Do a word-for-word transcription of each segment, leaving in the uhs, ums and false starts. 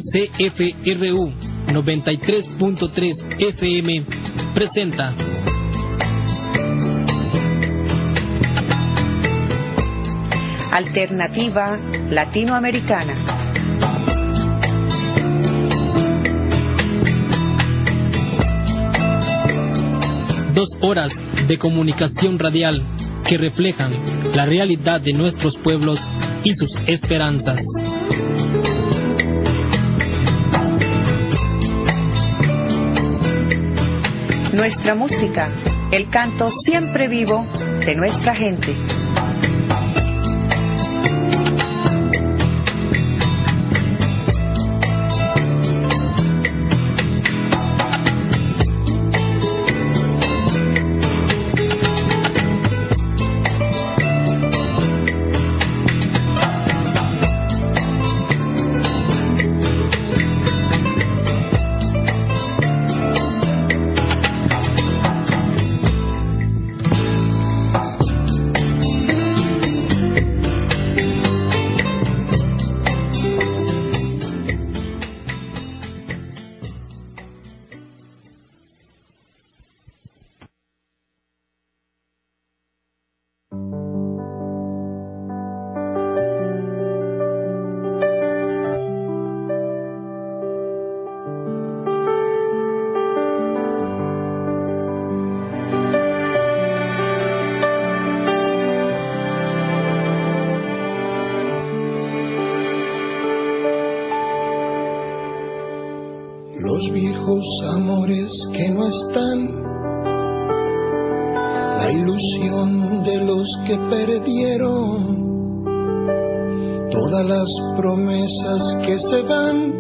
C F R U noventa y tres punto tres F M presenta Alternativa Latinoamericana. Dos horas de comunicación radial que reflejan la realidad de nuestros pueblos y sus esperanzas. Nuestra música, el canto siempre vivo de nuestra gente. Los viejos amores que no están, la ilusión de los que perdieron, todas las promesas que se van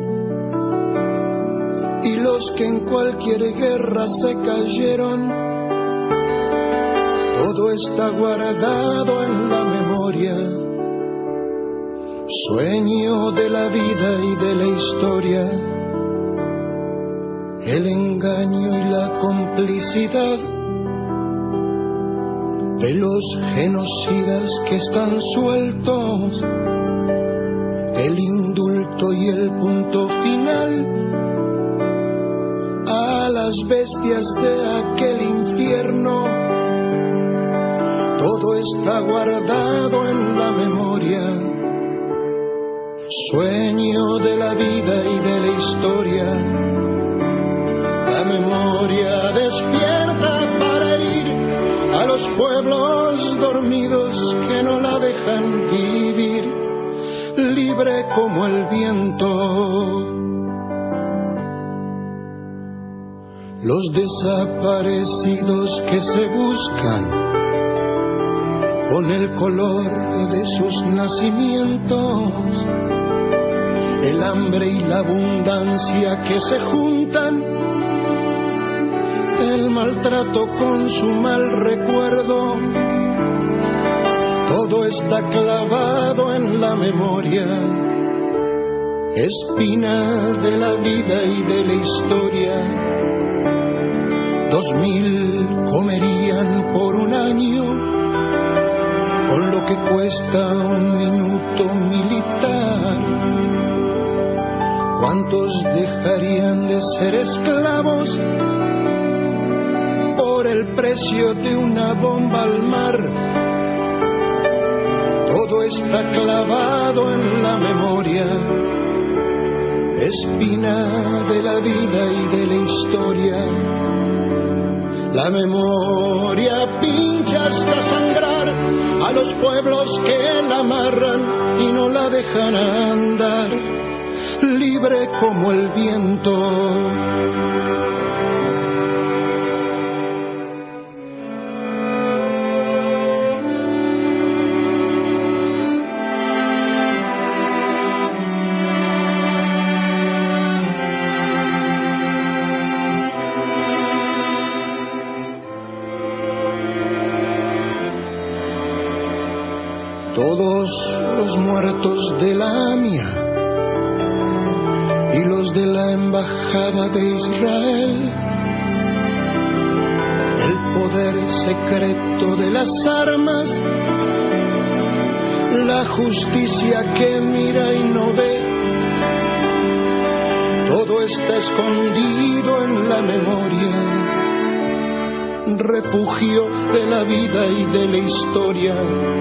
y los que en cualquier guerra se cayeron, todo está guardado en la memoria, sueño de la vida y de la historia. El engaño y la complicidad de los genocidas que están sueltos, el indulto y el punto final a las bestias de aquel infierno, todo está guardado en la memoria, sueño de la vida y de la historia. La memoria despierta para herir a los pueblos dormidos que no la dejan vivir, libre como el viento. Los desaparecidos que se buscan con el color de sus nacimientos, el hambre y la abundancia que se juntan, el maltrato con su mal recuerdo, todo está clavado en la memoria, espina de la vida y de la historia. Dos mil comerían por un año con lo que cuesta un minuto militar. ¿Cuántos dejarían de ser esclavos por el precio de una bomba al mar? Todo está clavado en la memoria, espina de la vida y de la historia. La memoria pincha hasta sangrar a los pueblos que la amarran y no la dejan andar, libre como el viento. Todos los muertos de la AMIA y los de la Embajada de Israel, el poder secreto de las armas, la justicia que mira y no ve, todo está escondido en la memoria, refugio de la vida y de la historia.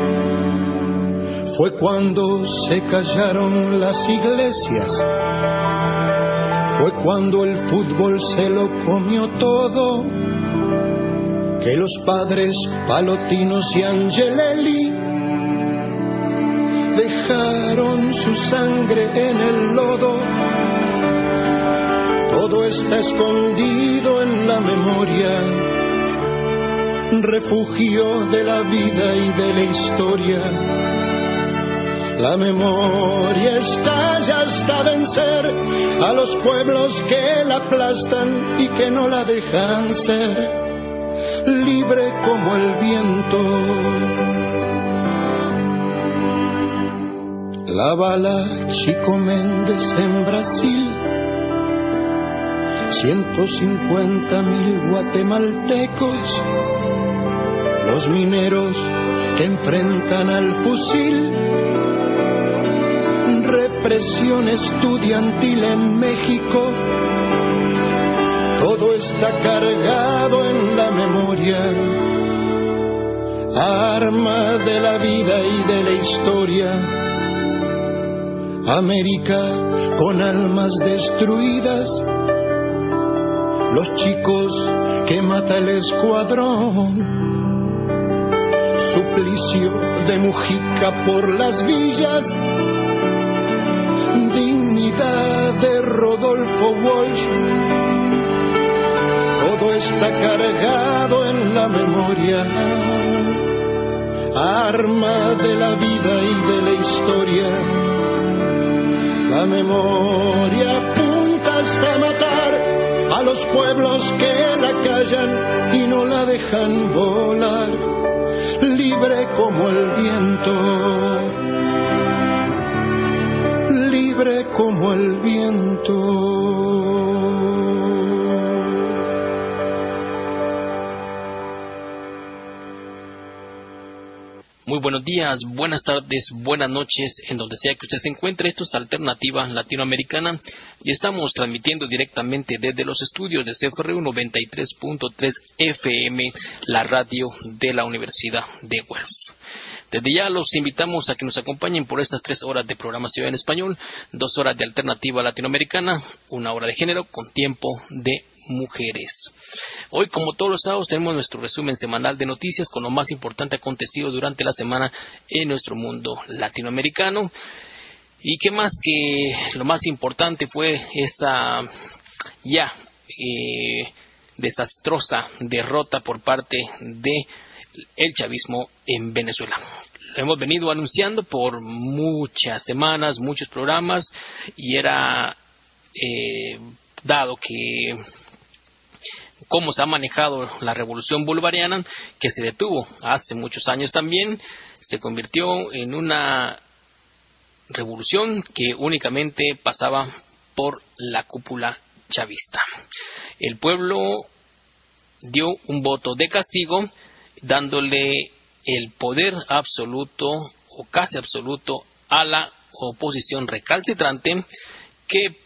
Fue cuando se callaron las iglesias, fue cuando el fútbol se lo comió todo, que los padres Palotinos y Angelelli dejaron su sangre en el lodo. Todo está escondido en la memoria, refugio de la vida y de la historia. La memoria estalla hasta vencer a los pueblos que la aplastan y que no la dejan ser libre como el viento. La bala Chico Méndez en Brasil, ciento cincuenta mil guatemaltecos, los mineros que enfrentan al fusil, represión estudiantil en México. Todo está cargado en la memoria, arma de la vida y de la historia. América con almas destruidas, los chicos que mata el escuadrón, suplicio de Mujica por las villas, dignidad de Rodolfo Walsh. Todo está cargado en la memoria, arma de la vida y de la historia. La memoria apunta hasta matar a los pueblos que la callan y no la dejan volar, libre como el viento, libre como el viento. Muy buenos días, buenas tardes, buenas noches, en donde sea que usted se encuentre. Esto es Alternativa Latinoamericana y estamos transmitiendo directamente desde los estudios de C F R U noventa y tres punto tres F M, la radio de la Universidad de Guelph. Desde ya los invitamos a que nos acompañen por estas tres horas de programación en español, dos horas de Alternativa Latinoamericana, una hora de género con tiempo de mujeres. Hoy, como todos los sábados, tenemos nuestro resumen semanal de noticias con lo más importante acontecido durante la semana en nuestro mundo latinoamericano. Y qué más que lo más importante fue esa ya eh, desastrosa derrota por parte de el chavismo en Venezuela. Lo hemos venido anunciando por muchas semanas, muchos programas, y era eh, dado que cómo se ha manejado la revolución bolivariana, que se detuvo hace muchos años también, se convirtió en una revolución que únicamente pasaba por la cúpula chavista. El pueblo dio un voto de castigo, dándole el poder absoluto o casi absoluto a la oposición recalcitrante, que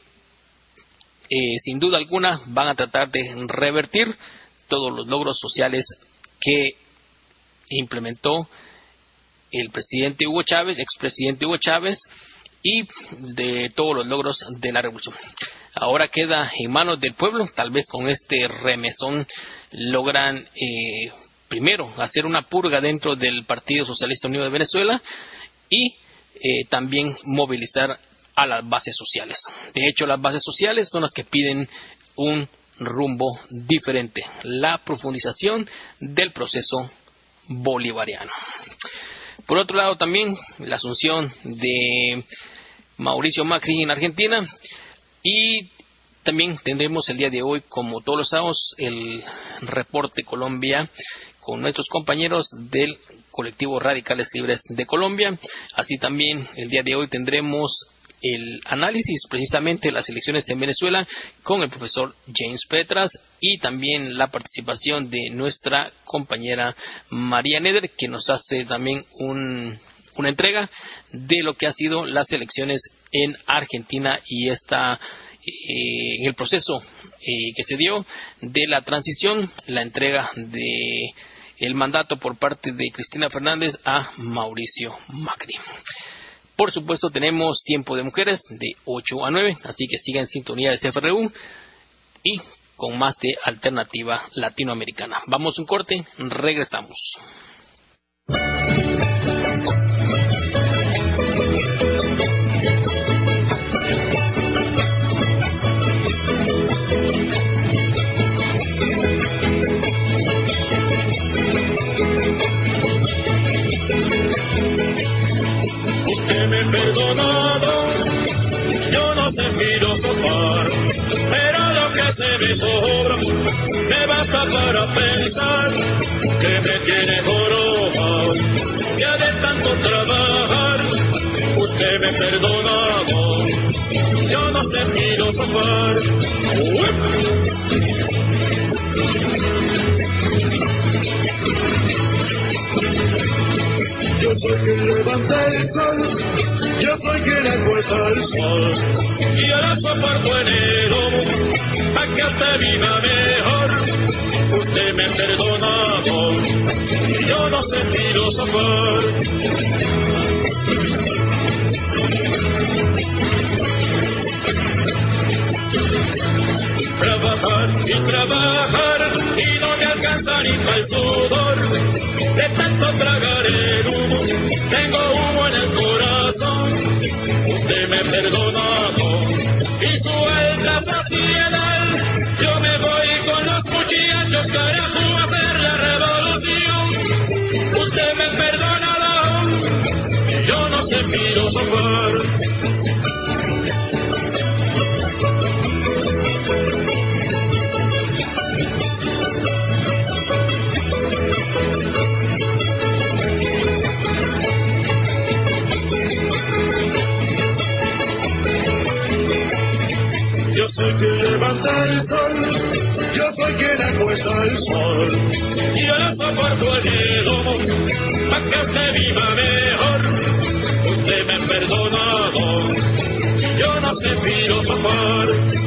Eh, sin duda alguna van a tratar de revertir todos los logros sociales que implementó el presidente Hugo Chávez, expresidente Hugo Chávez, y de todos los logros de la revolución. Ahora queda en manos del pueblo. Tal vez con este remesón logran eh, primero hacer una purga dentro del Partido Socialista Unido de Venezuela y eh, también movilizar a las bases sociales. De hecho, las bases sociales son las que piden un rumbo diferente, la profundización del proceso bolivariano. Por otro lado, también la asunción de Mauricio Macri en Argentina, y también tendremos el día de hoy, como todos los sábados, el reporte Colombia con nuestros compañeros del colectivo Radicales Libres de Colombia. Así también el día de hoy tendremos el análisis precisamente de las elecciones en Venezuela con el profesor James Petras, y también la participación de nuestra compañera María Neder, que nos hace también un, una entrega de lo que ha sido las elecciones en Argentina y esta eh, en el proceso eh, que se dio de la transición, la entrega de el mandato por parte de Cristina Fernández a Mauricio Macri. Por supuesto, tenemos Tiempo de Mujeres de ocho a nueve, así que sigan en sintonía de C F R U y con más de Alternativa Latinoamericana. Vamos a un corte, regresamos. Usted me ha perdonado, yo no sé filosofar, pero lo que se me sobra me basta para pensar que me tiene jorobado. Ya de tanto trabajar, usted me ha perdonado, yo no sé filosofar. Yo soy quien levanta el sol, yo soy quien acuesta el sol, y ahora soporto en el lomo, pa' que usted viva mejor. Usted me ha perdonado, y yo no sé filosofar. Trabajar y trabajar, y no me alcanza ni para el sudor. De tanto tragar el humo, tengo humo en el corazón. Usted me ha perdonado, y suelta saciedad. Yo me voy con los muchachos, carajo, a hacer la revolución. Usted me ha perdonado, y yo no sé filosofar. Yo soy quien levanta el sol, yo soy quien acuesta el sol, y ahora soporto en el lomo, pa' que usted viva mejor. Usted me ha perdonado, yo no sé filosofar.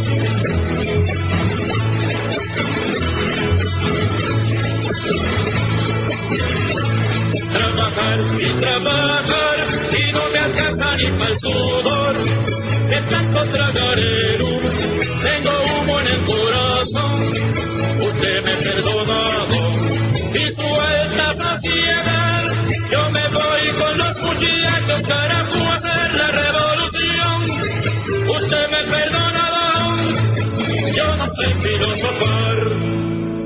Trabajar y trabajar, y no me alcanza ni para el sudor. De tanto tragar el humo, tengo humo en el corazón. Usted me ha perdonado, y suelta saciedad. Yo me voy con los muchachos, carajo, a hacer la revolución. Usted me ha perdonado, yo no sé filosofar.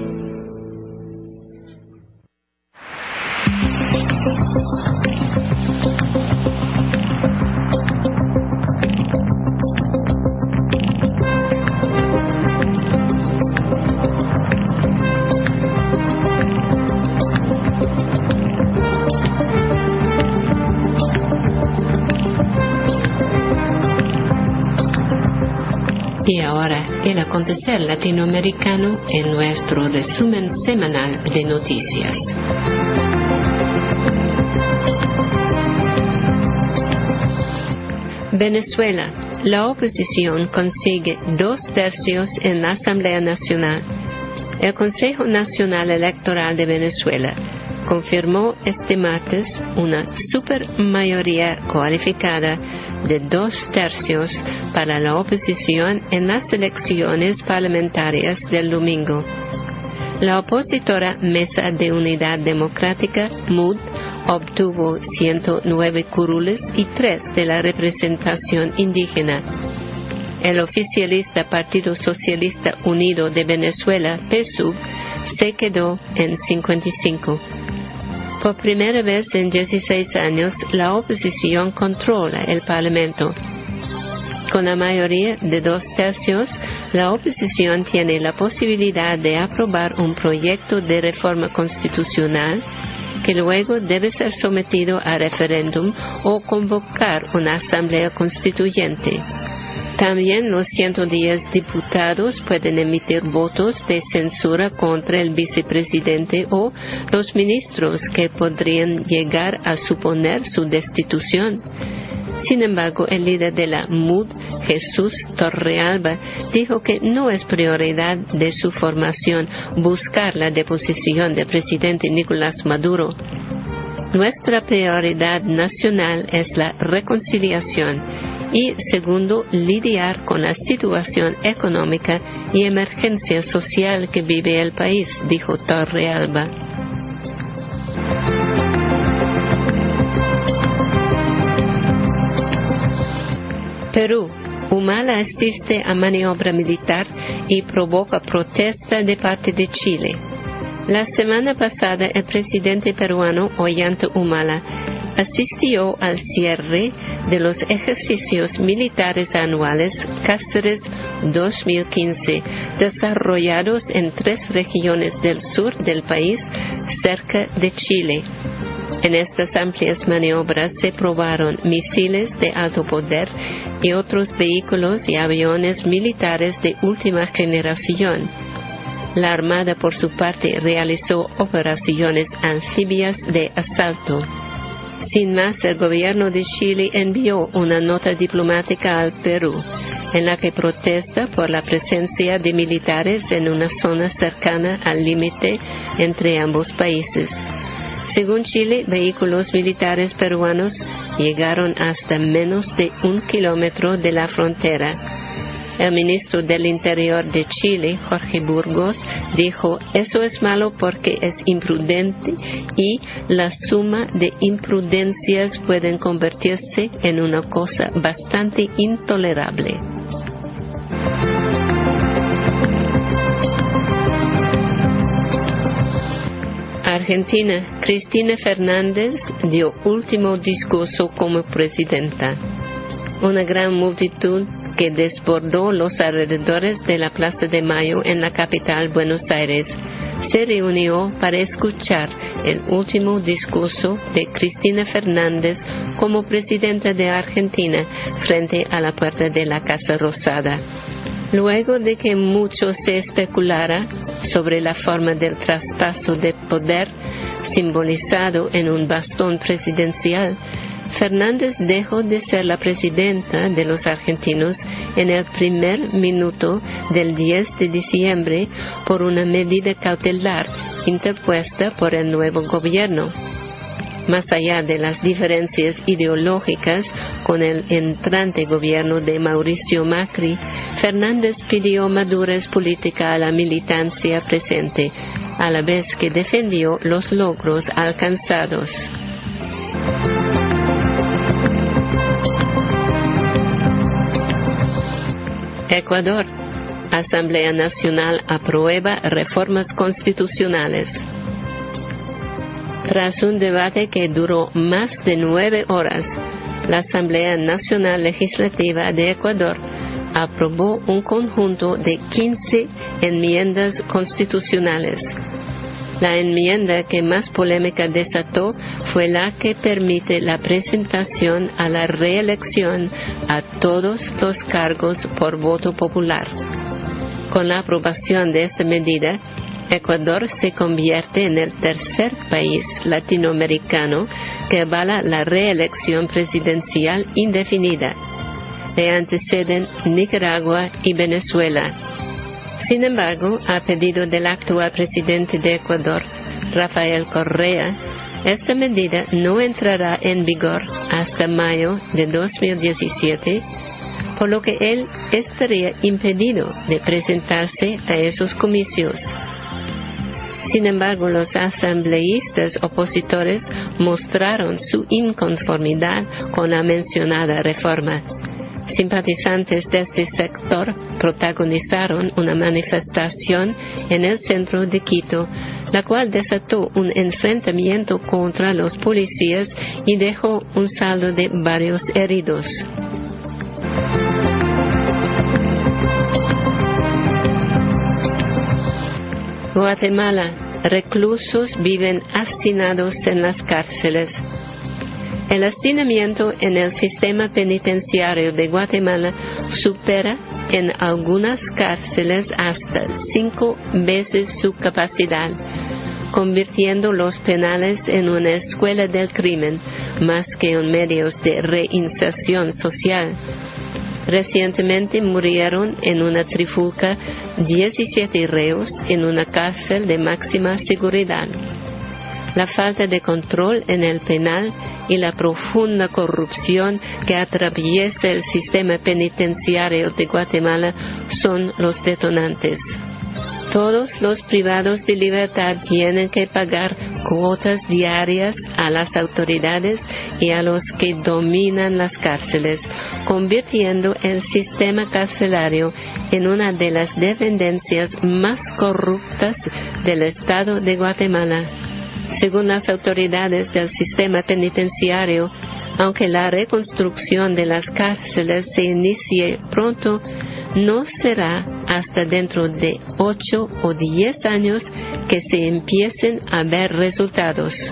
Y ahora, el acontecer latinoamericano en nuestro resumen semanal de noticias. Venezuela. La oposición consigue dos tercios en la Asamblea Nacional. El Consejo Nacional Electoral de Venezuela confirmó este martes una supermayoría cualificada de dos tercios para la oposición en las elecciones parlamentarias del domingo. La opositora Mesa de Unidad Democrática, M U D, obtuvo ciento nueve curules y tres de la representación indígena. El oficialista Partido Socialista Unido de Venezuela, P S U V, se quedó en cincuenta y cinco. Por primera vez en dieciséis años, la oposición controla el Parlamento. Con la mayoría de dos tercios, la oposición tiene la posibilidad de aprobar un proyecto de reforma constitucional que luego debe ser sometido a referéndum o convocar una asamblea constituyente. También los ciento diez diputados pueden emitir votos de censura contra el vicepresidente o los ministros que podrían llegar a suponer su destitución. Sin embargo, el líder de la M U D, Jesús Torrealba, dijo que no es prioridad de su formación buscar la deposición del presidente Nicolás Maduro. Nuestra prioridad nacional es la reconciliación y, segundo, lidiar con la situación económica y emergencia social que vive el país, dijo Torrealba. Perú. Humala asiste a maniobra militar y provoca protesta de parte de Chile. La semana pasada, el presidente peruano Ollanta Humala asistió al cierre de los ejercicios militares anuales Cáceres dos mil quince, desarrollados en tres regiones del sur del país, cerca de Chile. En estas amplias maniobras se probaron misiles de alto poder y otros vehículos y aviones militares de última generación. La Armada, por su parte, realizó operaciones anfibias de asalto. Sin más, el gobierno de Chile envió una nota diplomática al Perú, en la que protesta por la presencia de militares en una zona cercana al límite entre ambos países. Según Chile, vehículos militares peruanos llegaron hasta menos de un kilómetro de la frontera. El ministro del Interior de Chile, Jorge Burgos, dijo: "Eso es malo porque es imprudente y la suma de imprudencias pueden convertirse en una cosa bastante intolerable". Argentina. Cristina Fernández dio último discurso como presidenta. Una gran multitud que desbordó los alrededores de la Plaza de Mayo en la capital Buenos Aires se reunió para escuchar el último discurso de Cristina Fernández como presidenta de Argentina frente a la puerta de la Casa Rosada. Luego de que mucho se especulara sobre la forma del traspaso de poder simbolizado en un bastón presidencial, Fernández dejó de ser la presidenta de los argentinos en el primer minuto del diez de diciembre por una medida cautelar interpuesta por el nuevo gobierno. Más allá de las diferencias ideológicas con el entrante gobierno de Mauricio Macri, Fernández pidió madurez política a la militancia presente, a la vez que defendió los logros alcanzados. Ecuador. Asamblea Nacional aprueba reformas constitucionales. Tras un debate que duró más de nueve horas, la Asamblea Nacional Legislativa de Ecuador aprobó un conjunto de quince enmiendas constitucionales. La enmienda que más polémica desató fue la que permite la presentación a la reelección a todos los cargos por voto popular. Con la aprobación de esta medida, Ecuador se convierte en el tercer país latinoamericano que avala la reelección presidencial indefinida. Le anteceden Nicaragua y Venezuela. Sin embargo, a pedido del actual presidente de Ecuador, Rafael Correa, esta medida no entrará en vigor hasta mayo de dos mil diecisiete, por lo que él estaría impedido de presentarse a esos comicios. Sin embargo, los asambleístas opositores mostraron su inconformidad con la mencionada reforma. Simpatizantes de este sector protagonizaron una manifestación en el centro de Quito, la cual desató un enfrentamiento contra los policías y dejó un saldo de varios heridos. Guatemala. Reclusos viven hacinados en las cárceles. El hacinamiento en el sistema penitenciario de Guatemala supera en algunas cárceles hasta cinco veces su capacidad, convirtiendo los penales en una escuela del crimen, más que en medios de reinserción social. Recientemente murieron en una trifulca diecisiete reos en una cárcel de máxima seguridad. La falta de control en el penal y la profunda corrupción que atraviesa el sistema penitenciario de Guatemala son los detonantes. Todos los privados de libertad tienen que pagar cuotas diarias a las autoridades y a los que dominan las cárceles, convirtiendo el sistema carcelario en una de las dependencias más corruptas del Estado de Guatemala. Según las autoridades del sistema penitenciario, aunque la reconstrucción de las cárceles se inicie pronto, no será hasta dentro de ocho o diez años que se empiecen a ver resultados.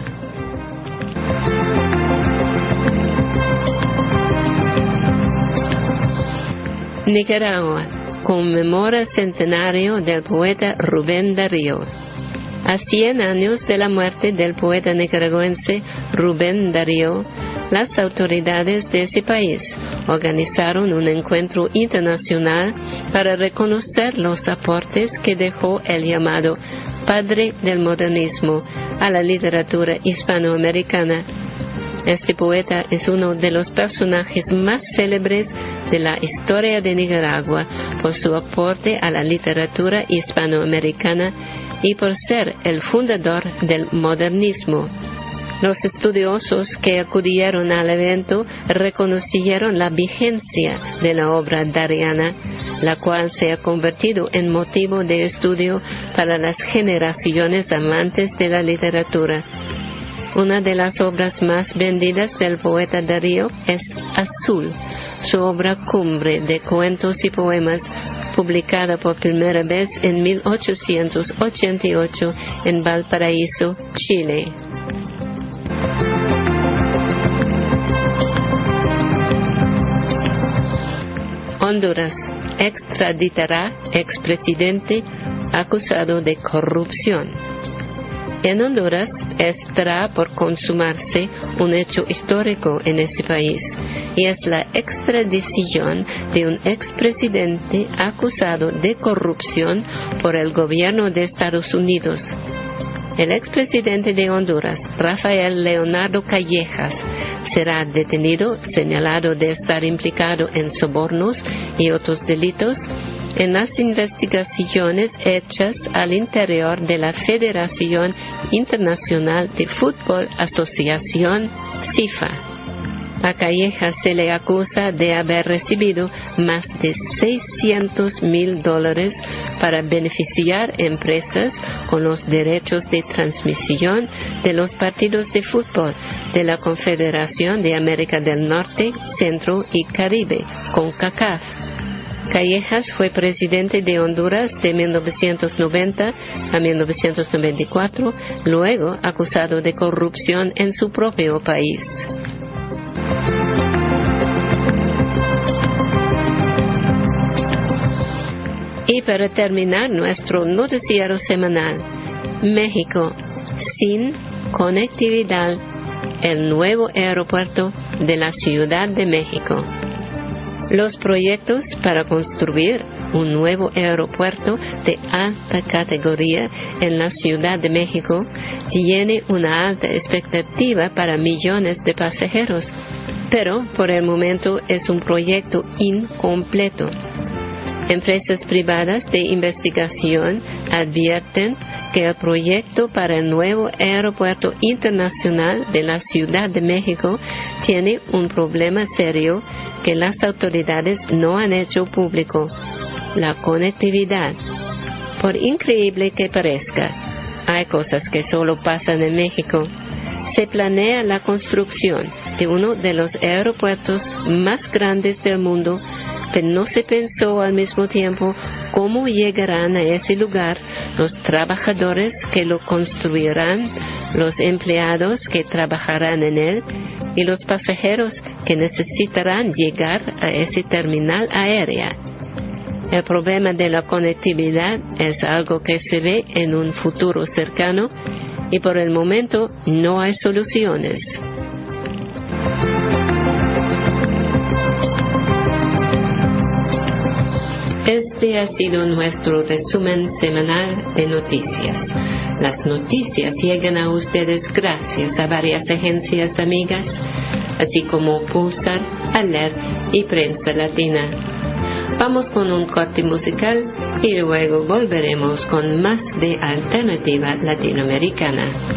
Nicaragua conmemora el centenario del poeta Rubén Darío. A cien años de la muerte del poeta nicaragüense Rubén Darío, las autoridades de ese país organizaron un encuentro internacional para reconocer los aportes que dejó el llamado padre del modernismo a la literatura hispanoamericana. Este poeta es uno de los personajes más célebres de la historia de Nicaragua por su aporte a la literatura hispanoamericana y por ser el fundador del modernismo. Los estudiosos que acudieron al evento reconocieron la vigencia de la obra dariana, la cual se ha convertido en motivo de estudio para las generaciones amantes de la literatura. Una de las obras más vendidas del poeta Darío es Azul, su obra cumbre de cuentos y poemas, publicada por primera vez en mil ochocientos ochenta y ocho en Valparaíso, Chile. Honduras extraditará expresidente acusado de corrupción. En Honduras estará por consumarse un hecho histórico en ese país, y es la extradición de un expresidente acusado de corrupción por el gobierno de Estados Unidos. El expresidente de Honduras, Rafael Leonardo Callejas, será detenido señalado de estar implicado en sobornos y otros delitos en las investigaciones hechas al interior de la Federación Internacional de Fútbol Asociación FIFA. A Callejas se le acusa de haber recibido más de seiscientos mil dólares para beneficiar empresas con los derechos de transmisión de los partidos de fútbol de la Confederación de América del Norte, Centro y Caribe, CONCACAF. Callejas fue presidente de Honduras de mil novecientos noventa a mil novecientos noventa y cuatro, luego acusado de corrupción en su propio país. Y para terminar nuestro noticiero semanal, México sin conectividad, el nuevo aeropuerto de la Ciudad de México. Los proyectos para construir un nuevo aeropuerto de alta categoría en la Ciudad de México tiene una alta expectativa para millones de pasajeros, pero por el momento es un proyecto incompleto. Empresas privadas de investigación advierten que el proyecto para el nuevo aeropuerto internacional de la Ciudad de México tiene un problema serio que las autoridades no han hecho público: la conectividad. Por increíble que parezca, hay cosas que solo pasan en México. Se planea la construcción de uno de los aeropuertos más grandes del mundo, pero no se pensó al mismo tiempo cómo llegarán a ese lugar los trabajadores que lo construirán, los empleados que trabajarán en él y los pasajeros que necesitarán llegar a ese terminal aérea. El problema de la conectividad es algo que se ve en un futuro cercano y por el momento no hay soluciones. Este ha sido nuestro resumen semanal de noticias. Las noticias llegan a ustedes gracias a varias agencias amigas, así como Pulsar, Aler y Prensa Latina. Vamos con un corte musical y luego volveremos con más de Alternativa Latinoamericana.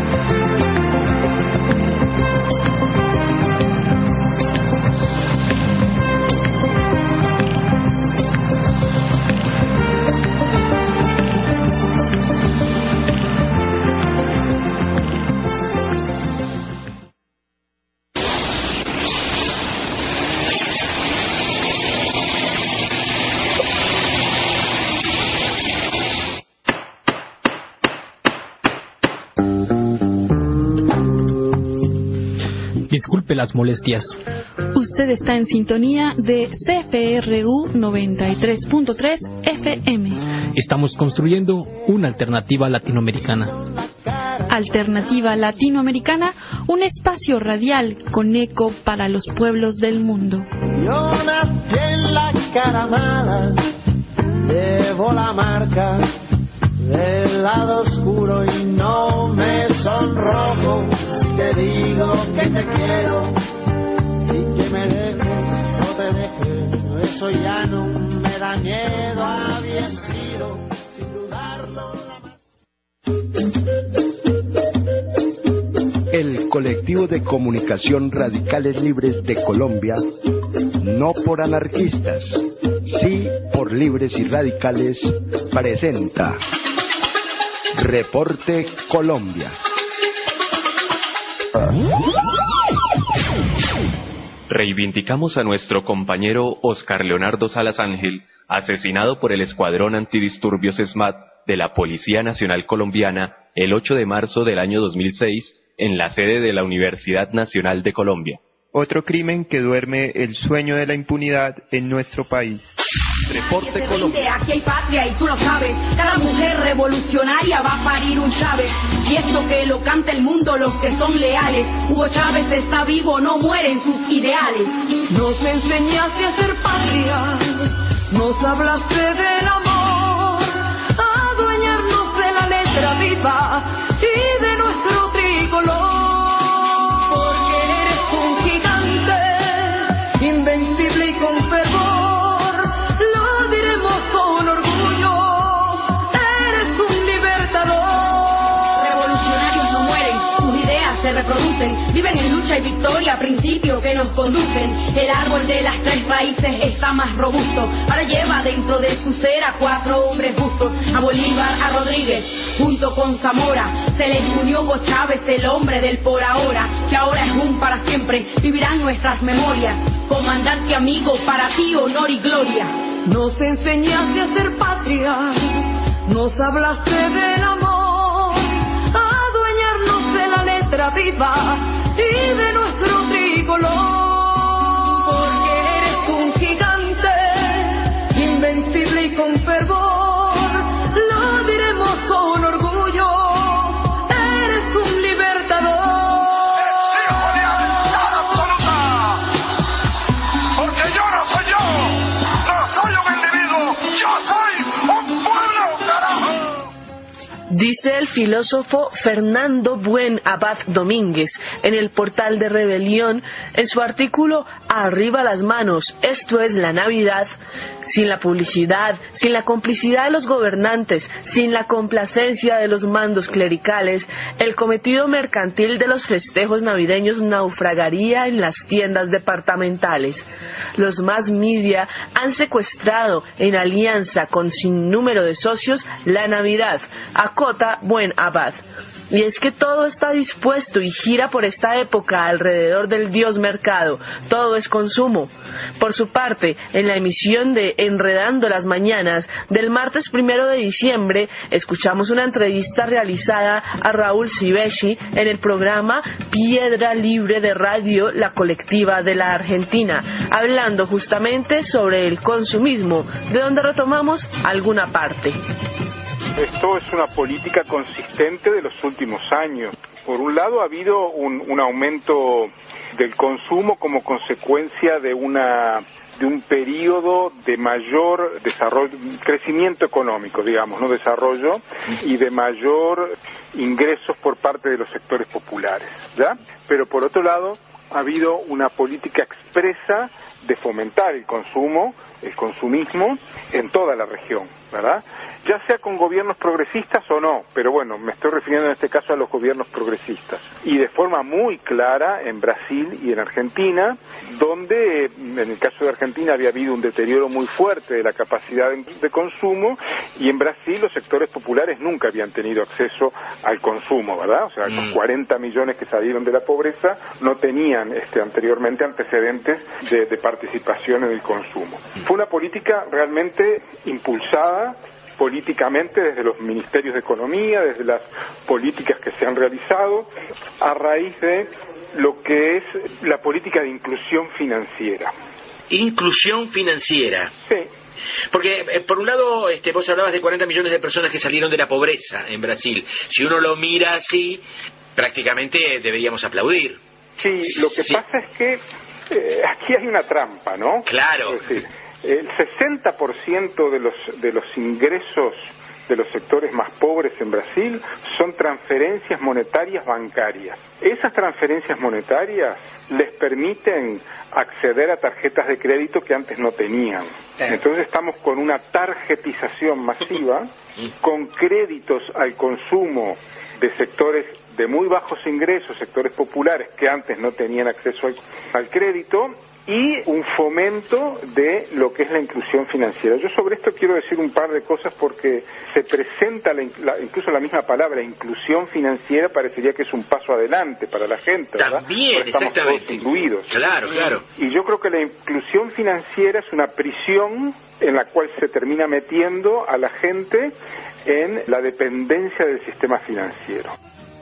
Disculpe las molestias. Usted está en sintonía de C F R U noventa y tres punto tres F M. Estamos construyendo una alternativa latinoamericana. Alternativa Latinoamericana, un espacio radial con eco para los pueblos del mundo. Yo nací en la Caramala, llevo la marca del lado oscuro y no me sonrojo si te digo que te quiero y que me dejes o te dejes, eso ya no me da miedo, había sido sin dudarlo la más. El colectivo de comunicación Radicales Libres de Colombia, no por anarquistas, sí por libres y radicales, presenta Reporte Colombia. Reivindicamos a nuestro compañero Oscar Leonardo Salas Ángel, asesinado por el Escuadrón Antidisturbios SMAT de la Policía Nacional Colombiana el ocho de marzo del año dos mil seis en la sede de la Universidad Nacional de Colombia. Otro crimen que duerme el sueño de la impunidad en nuestro país. Reporte Colombia. Aquí hay patria y tú lo sabes. Cada mujer revolucionaria va a parir un Chávez. Y esto que lo canta el mundo, los que son leales. Hugo Chávez está vivo, no mueren sus ideales. Nos enseñaste a ser patria, nos hablaste del amor, a adueñarnos de la letra viva y de nuestro tricolor. Porque eres un gigante, invencible y con fervor. Viven en lucha y victoria, principios que nos conducen. El árbol de las tres raíces está más robusto. Ahora lleva dentro de su cera cuatro hombres justos. A Bolívar, a Rodríguez, junto con Zamora. Se les unió Hugo Chávez, el hombre del por ahora, que ahora es un para siempre, vivirán nuestras memorias. Comandante amigo, para ti honor y gloria. Nos enseñaste a ser patria, nos hablaste del amor, a adueñarnos de la letra viva y de nuestro tricolor. Porque eres un gigante, invencible y con fervor, lo diremos con orgullo, eres un libertador. Exijo lealtad absoluta, porque yo no soy yo, no soy un individuo, yo soy un pueblo, carajo. Dice el filósofo Fernando Buen Abad Domínguez en el Portal de Rebelión en su artículo Arriba las manos, esto es la Navidad. Sin la publicidad, sin la complicidad de los gobernantes, sin la complacencia de los mandos clericales, el cometido mercantil de los festejos navideños naufragaría en las tiendas departamentales. Los más media han secuestrado en alianza con sinnúmero de socios la Navidad, acota Buen Abad. Y es que todo está dispuesto y gira por esta época alrededor del dios mercado, todo es consumo. Por su parte, en la emisión de Enredando las Mañanas del martes primero de diciembre, escuchamos una entrevista realizada a Raúl Civeshi en el programa Piedra Libre de Radio, la colectiva de la Argentina, hablando justamente sobre el consumismo, de donde retomamos alguna parte. Esto es una política consistente de los últimos años. Por un lado ha habido un, un aumento del consumo como consecuencia de una de un periodo de mayor desarrollo, crecimiento económico, digamos, no desarrollo, y de mayor ingresos por parte de los sectores populares, ¿ya? Pero por otro lado ha habido una política expresa de fomentar el consumo, el consumismo en toda la región, ¿verdad? Ya sea con gobiernos progresistas o no, pero bueno, me estoy refiriendo en este caso a los gobiernos progresistas. Y de forma muy clara en Brasil y en Argentina, donde en el caso de Argentina había habido un deterioro muy fuerte de la capacidad de, de consumo, y en Brasil los sectores populares nunca habían tenido acceso al consumo, ¿verdad? O sea, mm. los cuarenta millones que salieron de la pobreza no tenían este, anteriormente antecedentes de, de participación en el consumo. Fue una política realmente impulsada políticamente desde los ministerios de Economía, desde las políticas que se han realizado, a raíz de lo que es la política de inclusión financiera. Inclusión financiera. Sí. Porque, eh, por un lado, este, vos hablabas de cuarenta millones de personas que salieron de la pobreza en Brasil. Si uno lo mira así, prácticamente deberíamos aplaudir. Sí, lo que sí. pasa es que eh, aquí hay una trampa, ¿no? Claro. Es decir, el sesenta por ciento de los de los ingresos de los sectores más pobres en Brasil son transferencias monetarias bancarias. Esas transferencias monetarias les permiten acceder a tarjetas de crédito que antes no tenían. Entonces estamos con una tarjetización masiva, con créditos al consumo de sectores de muy bajos ingresos, sectores populares que antes no tenían acceso al, al crédito, y un fomento de lo que es la inclusión financiera. Yo sobre esto quiero decir un par de cosas porque se presenta, la, la, incluso la misma palabra, inclusión financiera, parecería que es un paso adelante para la gente, ¿verdad? También, estamos exactamente. todos incluidos. Claro, claro. Y yo creo que la inclusión financiera es una prisión en la cual se termina metiendo a la gente en la dependencia del sistema financiero.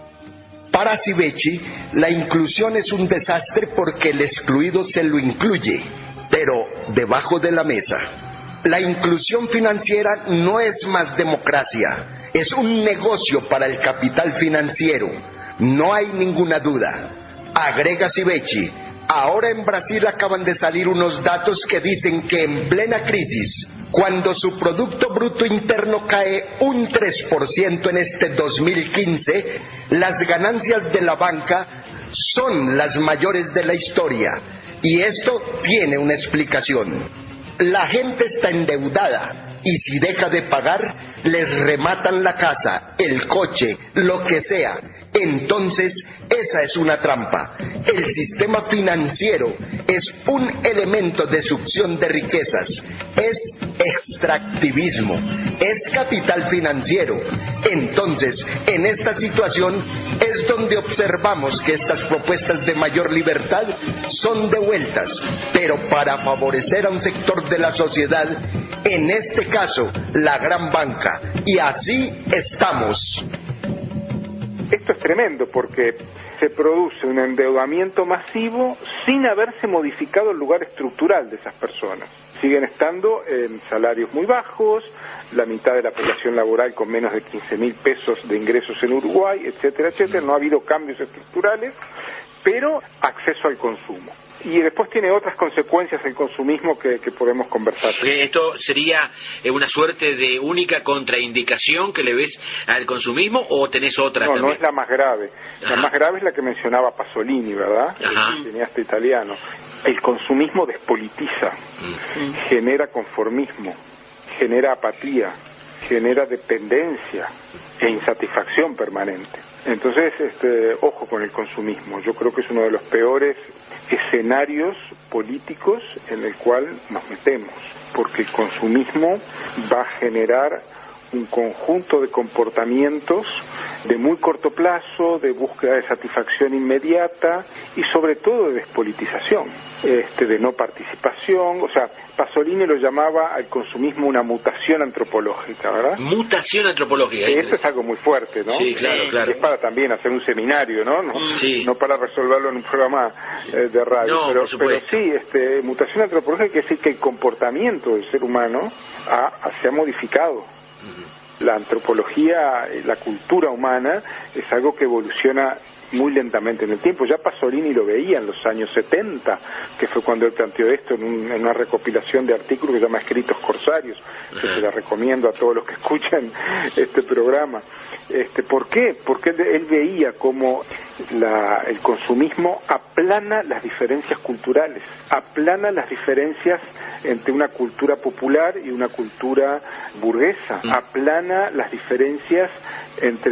Para Civechi, la inclusión es un desastre porque el excluido se lo incluye, pero debajo de la mesa. La inclusión financiera no es más democracia, es un negocio para el capital financiero, no hay ninguna duda. Agrega Civechi, ahora en Brasil acaban de salir unos datos que dicen que en plena crisis, cuando su Producto Bruto Interno cae un tres por ciento en este dos mil quince, las ganancias de la banca son las mayores de la historia. Y esto tiene una explicación. La gente está endeudada y si deja de pagar, les rematan la casa, el coche, lo que sea. Entonces, esa es una trampa. El sistema financiero es un elemento de succión de riquezas, es extractivismo, es capital financiero. Entonces, en esta situación es donde observamos que estas propuestas de mayor libertad son devueltas, pero para favorecer a un sector de la sociedad, en este caso, la gran banca. Y así estamos. Esto es tremendo porque se produce un endeudamiento masivo sin haberse modificado el lugar estructural de esas personas. Siguen estando en salarios muy bajos, la mitad de la población laboral con menos de quince mil pesos de ingresos en Uruguay, etcétera, etcétera. No ha habido cambios estructurales, pero acceso al consumo. Y después tiene otras consecuencias el consumismo que, que podemos conversar. ¿Esto sería una suerte de única contraindicación que le ves al consumismo o tenés otra no, también? No, es la más grave. Ajá. La más grave es la que mencionaba Pasolini, ¿verdad? Ajá. El cineasta italiano. El consumismo despolitiza, mm. genera conformismo, genera apatía, genera dependencia e insatisfacción permanente. Entonces, este, ojo con el consumismo. Yo creo que es uno de los peores escenarios políticos en el cual nos metemos, porque el consumismo va a generar un conjunto de comportamientos de muy corto plazo, de búsqueda de satisfacción inmediata y sobre todo de despolitización, este, de no participación. O sea, Pasolini lo llamaba al consumismo una mutación antropológica, ¿verdad? Mutación antropológica. Esto es algo muy fuerte, ¿no? Sí, claro, claro. Es para también hacer un seminario, ¿no? No, sí. no para resolverlo en un programa eh, de radio. No, pero, por supuesto. pero sí, este, mutación antropológica quiere decir que el comportamiento del ser humano ha, ha, se ha modificado. La antropología, la cultura humana, es algo que evoluciona muy lentamente en el tiempo. Ya Pasolini lo veía en los años setenta, que fue cuando él planteó esto en, un, en una recopilación de artículos que se llama Escritos Corsarios, que se la recomiendo a todos los que escuchan este programa. Este, ¿Por qué? Porque él, él veía cómo la, el consumismo aplana las diferencias culturales, aplana las diferencias entre una cultura popular y una cultura burguesa, mm. aplana las diferencias entre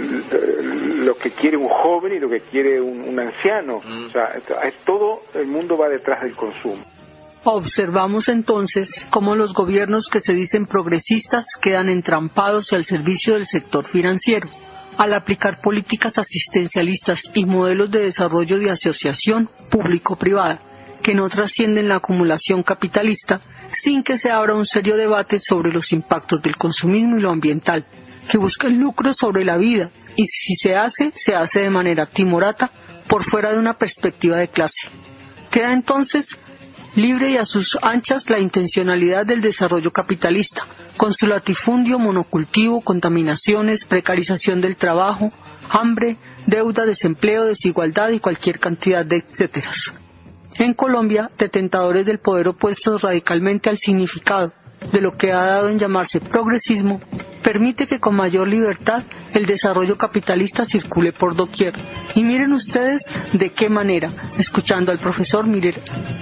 el, lo que quiere un joven y lo que quiere un, un anciano. Mm. O sea, es, todo el mundo va detrás del consumo. Observamos entonces cómo los gobiernos que se dicen progresistas quedan entrampados y al servicio del sector financiero, al aplicar políticas asistencialistas y modelos de desarrollo de asociación público-privada, que no trascienden la acumulación capitalista, sin que se abra un serio debate sobre los impactos del consumismo y lo ambiental, que busca el lucro sobre la vida, y si se hace, se hace de manera timorata, por fuera de una perspectiva de clase. Queda entonces libre y a sus anchas la intencionalidad del desarrollo capitalista, con su latifundio, monocultivo, contaminaciones, precarización del trabajo, hambre, deuda, desempleo, desigualdad y cualquier cantidad de etcéteras. En Colombia, detentadores del poder opuestos radicalmente al significado de lo que ha dado en llamarse progresismo, permite que con mayor libertad el desarrollo capitalista circule por doquier. Y miren ustedes de qué manera, escuchando al profesor Miguel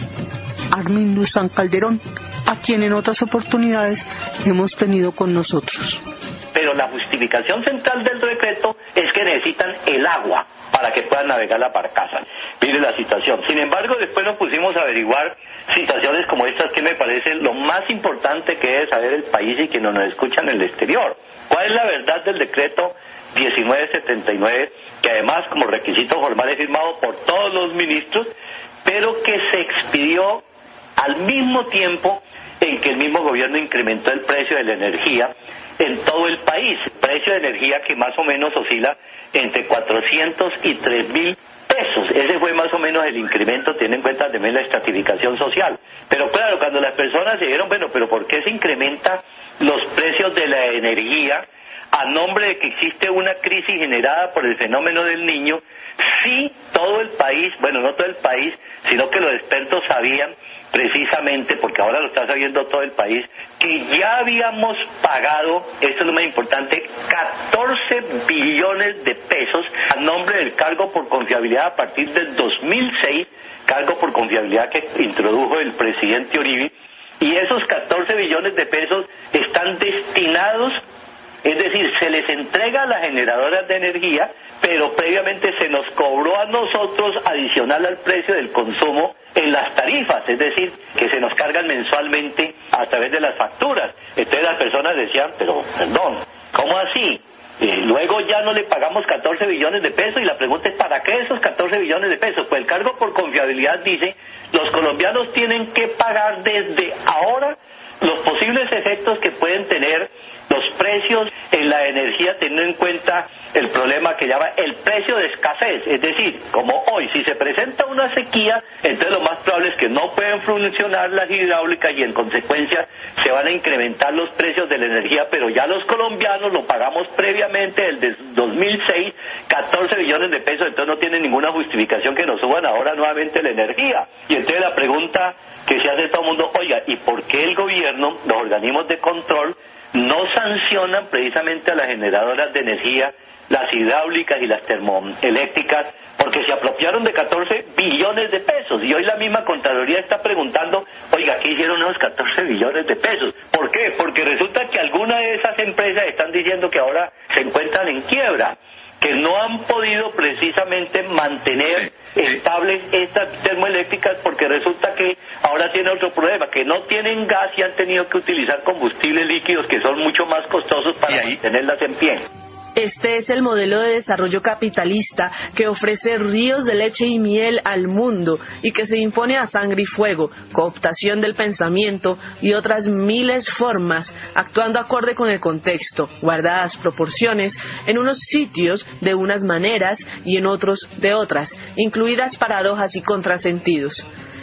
Armin San Calderón, a quien en otras oportunidades hemos tenido con nosotros. Pero la justificación central del decreto es que necesitan el agua para que puedan navegar la barcaza. Mire la situación. Sin embargo, después nos pusimos a averiguar situaciones como estas que me parece lo más importante que debe saber el país y que no nos escuchan en el exterior. ¿Cuál es la verdad del decreto diecinueve setenta y nueve, que además como requisito formal es firmado por todos los ministros, pero que se expidió al mismo tiempo en que el mismo gobierno incrementó el precio de la energía en todo el país, precio de energía que más o menos oscila entre cuatrocientos y tres mil pesos. Ese fue más o menos el incremento, teniendo en cuenta también la estratificación social. Pero claro, cuando las personas se dijeron, bueno, pero ¿por qué se incrementan los precios de la energía a nombre de que existe una crisis generada por el fenómeno del Niño? Sí, todo el país, bueno, no todo el país, sino que los expertos sabían precisamente, porque ahora lo está sabiendo todo el país, que ya habíamos pagado, esto es lo más importante, catorce billones de pesos a nombre del cargo por confiabilidad a partir del dos mil seis, cargo por confiabilidad que introdujo el presidente Uribe, y esos catorce billones de pesos están destinados, es decir, se les entrega a las generadoras de energía, pero previamente se nos cobró a nosotros adicional al precio del consumo en las tarifas, es decir, que se nos cargan mensualmente a través de las facturas. Entonces las personas decían, pero perdón, ¿cómo así? Eh, luego ya no le pagamos catorce billones de pesos y la pregunta es, ¿para qué esos catorce billones de pesos? Pues el cargo por confiabilidad dice, los colombianos tienen que pagar desde ahora los posibles efectos que pueden tener los precios en la energía, teniendo en cuenta el problema que llama el precio de escasez. Es decir, como hoy, si se presenta una sequía, entonces lo más probable es que no pueden funcionar las hidráulicas y en consecuencia se van a incrementar los precios de la energía, pero ya los colombianos lo pagamos previamente desde dos mil seis, catorce billones de pesos, entonces no tiene ninguna justificación que nos suban ahora nuevamente la energía. Y entonces la pregunta que se hace todo el mundo, oiga, ¿y por qué el gobierno, los organismos de control, no sancionan precisamente a las generadoras de energía, las hidráulicas y las termoeléctricas, porque se apropiaron de catorce billones de pesos? Y hoy la misma Contraloría está preguntando, oiga, ¿qué hicieron esos catorce billones de pesos? ¿Por qué? Porque resulta que algunas de esas empresas están diciendo que ahora se encuentran en quiebra, que no han podido precisamente mantener sí, estables sí. estas termoeléctricas, porque resulta que ahora tiene otro problema, que no tienen gas y han tenido que utilizar combustibles líquidos que son mucho más costosos para mantenerlas en pie. Este es el modelo de desarrollo capitalista que ofrece ríos de leche y miel al mundo y que se impone a sangre y fuego, cooptación del pensamiento y otras miles formas, actuando acorde con el contexto, guardadas proporciones, en unos sitios de unas maneras y en otros de otras, incluidas paradojas y contrasentidos.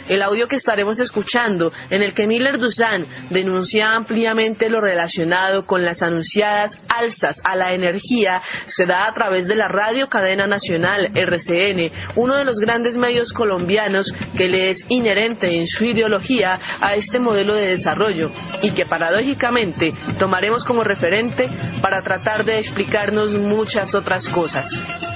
el audio que estaremos escuchando, en el que Miller Dusan denuncia ampliamente lo relacionado con las anunciadas alzas a la energía, se da a través de la Radio Cadena Nacional, R C N, uno de los grandes medios colombianos que le es inherente en su ideología a este modelo de desarrollo y que paradójicamente tomaremos como referente para tratar de explicarnos muchas otras cosas.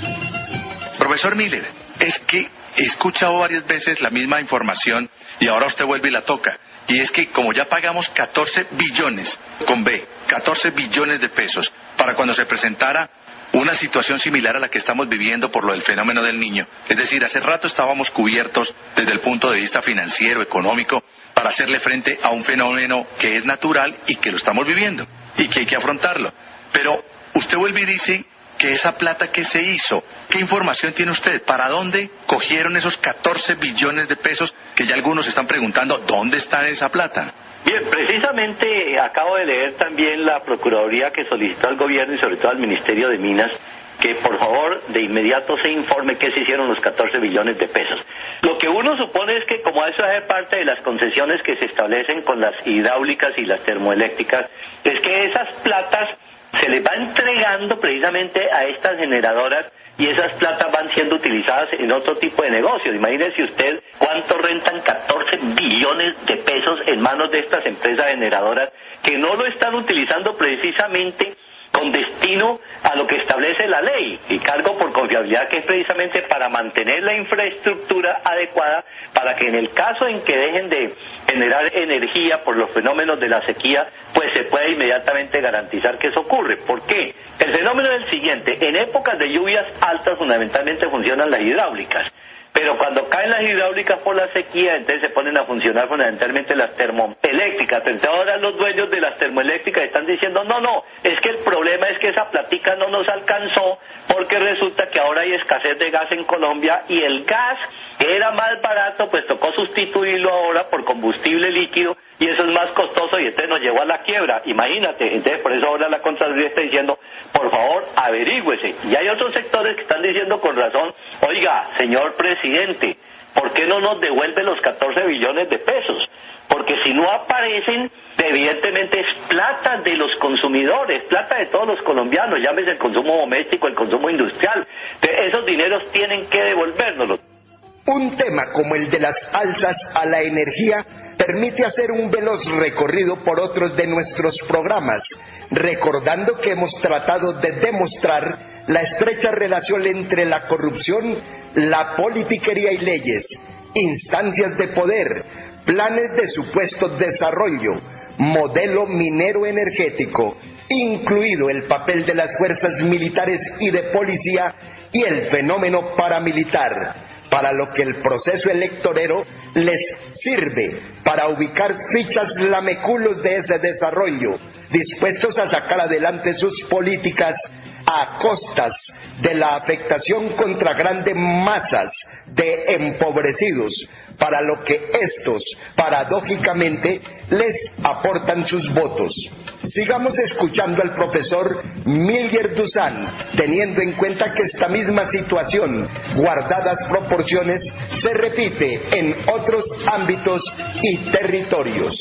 Profesor Miller, es que he escuchado varias veces la misma información y ahora usted vuelve y la toca. Y es que como ya pagamos catorce billones, con B, catorce billones de pesos, para cuando se presentara una situación similar a la que estamos viviendo por lo del fenómeno del Niño. Es decir, hace rato estábamos cubiertos desde el punto de vista financiero, económico, para hacerle frente a un fenómeno que es natural y que lo estamos viviendo y que hay que afrontarlo. Pero usted vuelve y dice que esa plata que se hizo, ¿qué información tiene usted? ¿Para dónde cogieron esos catorce billones de pesos que ya algunos están preguntando dónde está esa plata? Bien, precisamente acabo de leer también la Procuraduría que solicitó al gobierno y sobre todo al Ministerio de Minas que por favor de inmediato se informe qué se hicieron los catorce billones de pesos. Lo que uno supone es que como eso hace parte de las concesiones que se establecen con las hidráulicas y las termoeléctricas, es que esas platas se les va entregando precisamente a estas generadoras y esas platas van siendo utilizadas en otro tipo de negocios. Imagínese usted cuánto rentan catorce billones de pesos en manos de estas empresas generadoras que no lo están utilizando precisamente con destino a lo que establece la ley y cargo por confiabilidad, que es precisamente para mantener la infraestructura adecuada para que en el caso en que dejen de generar energía por los fenómenos de la sequía, pues se pueda inmediatamente garantizar que eso ocurre. ¿Por qué? El fenómeno es el siguiente: en épocas de lluvias altas fundamentalmente funcionan las hidráulicas, pero cuando caen las hidráulicas por la sequía, entonces se ponen a funcionar fundamentalmente las termoeléctricas. Entonces ahora los dueños de las termoeléctricas están diciendo, no, no, es que el problema es que esa platica no nos alcanzó porque resulta que ahora hay escasez de gas en Colombia y el gas, que era más barato, pues tocó sustituirlo ahora por combustible líquido y eso es más costoso y entonces nos llevó a la quiebra. Imagínate, entonces por eso ahora la Contraloría está diciendo, por favor, averígüese. Y hay otros sectores que están diciendo con razón, oiga, señor presidente, ¿por qué no nos devuelve los catorce billones de pesos? Porque si no aparecen, evidentemente es plata de los consumidores, plata de todos los colombianos, llámese el consumo doméstico, el consumo industrial. Esos dineros tienen que devolvérnoslos. Un tema como el de las alzas a la energía permite hacer un veloz recorrido por otros de nuestros programas, recordando que hemos tratado de demostrar la estrecha relación entre la corrupción, la politiquería y leyes, instancias de poder, planes de supuesto desarrollo, modelo minero energético, incluido el papel de las fuerzas militares y de policía y el fenómeno paramilitar, para lo que el proceso electorero les sirve para ubicar fichas lameculos de ese desarrollo, dispuestos a sacar adelante sus políticas a costas de la afectación contra grandes masas de empobrecidos, para lo que estos, paradójicamente, les aportan sus votos. Sigamos escuchando al profesor Miller Dusan, teniendo en cuenta que esta misma situación, guardadas proporciones, se repite en otros ámbitos y territorios.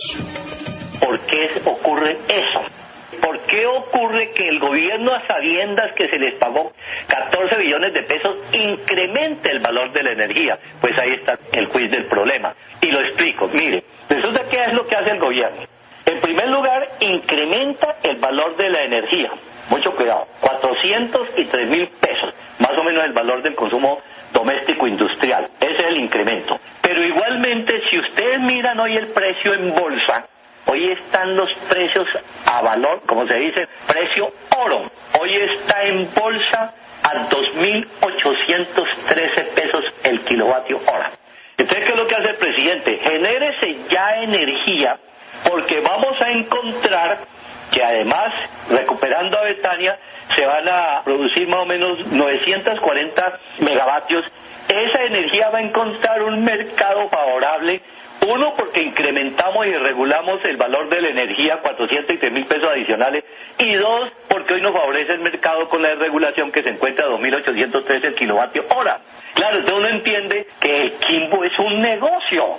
¿Por qué ocurre eso? ¿Por qué ocurre que el gobierno, a sabiendas que se les pagó catorce billones de pesos, incremente el valor de la energía? Pues ahí está el quiz del problema. Y lo explico. Mire, resulta que es lo que hace el gobierno. En primer lugar, incrementa el valor de la energía. Mucho cuidado, cuatrocientos y tres mil pesos, más o menos el valor del consumo doméstico industrial. Ese es el incremento. Pero igualmente, si ustedes miran hoy el precio en bolsa, hoy están los precios a valor, como se dice, precio oro. Hoy está en bolsa a dos mil ochocientos trece pesos el kilovatio hora. Entonces, ¿qué es lo que hace el presidente? Genérese ya energía, porque vamos a encontrar que además, recuperando a Betania, se van a producir más o menos novecientos cuarenta megavatios. Esa energía va a encontrar un mercado favorable. Uno, porque incrementamos y regulamos el valor de la energía, cuatrocientos y tres mil pesos adicionales. Y dos, porque hoy nos favorece el mercado con la regulación que se encuentra a dos mil ochocientos trece el kilovatio hora. Claro, entonces uno entiende que el Quimbo es un negocio.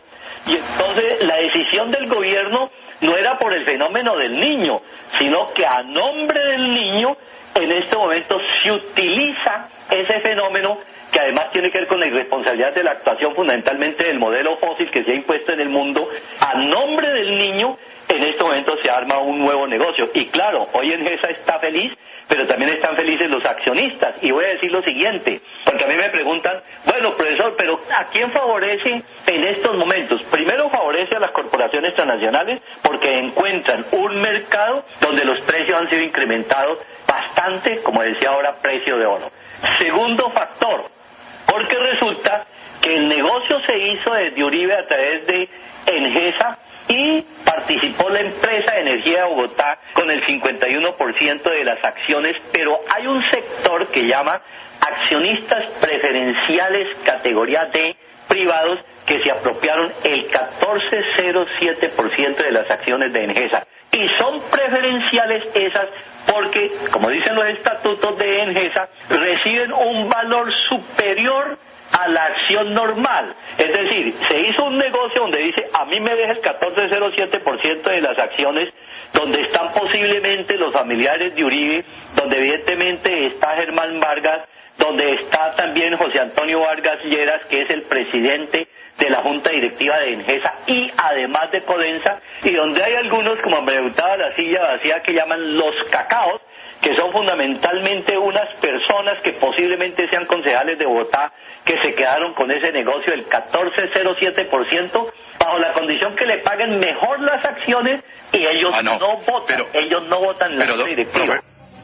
Y entonces la decisión del gobierno no era por el fenómeno del niño, sino que a nombre del niño en este momento se utiliza ese fenómeno, que además tiene que ver con la irresponsabilidad de la actuación fundamentalmente del modelo fósil que se ha impuesto en el mundo. A nombre del niño en este momento se arma un nuevo negocio. Y claro, hoy Engesa está feliz, pero también están felices los accionistas. Y voy a decir lo siguiente, porque a mí me preguntan, bueno, profesor, pero ¿a quién favorece en estos momentos? Primero favorece a las corporaciones transnacionales porque encuentran un mercado donde los precios han sido incrementados bastante, como decía ahora, precio de oro. Segundo factor, porque resulta que el negocio se hizo desde Uribe a través de Engesa y participó la empresa de energía de Bogotá con el cincuenta y uno por ciento de las acciones, pero hay un sector que llama accionistas preferenciales categoría D privados que se apropiaron el catorce coma cero siete por ciento de las acciones de Engesa. Y son preferenciales esas porque, como dicen los estatutos de Engesa, reciben un valor superior a la acción normal. Es decir, se hizo un negocio donde dice, a mí me deja el catorce coma cero siete por ciento de las acciones, donde están posiblemente los familiares de Uribe, donde evidentemente está Germán Vargas, donde está también José Antonio Vargas Lleras, que es el presidente de la Junta Directiva de Engesa y además de Codensa, y donde hay algunos, como me preguntaba la silla vacía, que llaman los cacaos, que son fundamentalmente unas personas que posiblemente sean concejales de Bogotá, que se quedaron con ese negocio del catorce coma cero siete por ciento, bajo la condición que le paguen mejor las acciones, y ellos ah, no. no votan, pero, ellos no votan en la Junta Directiva.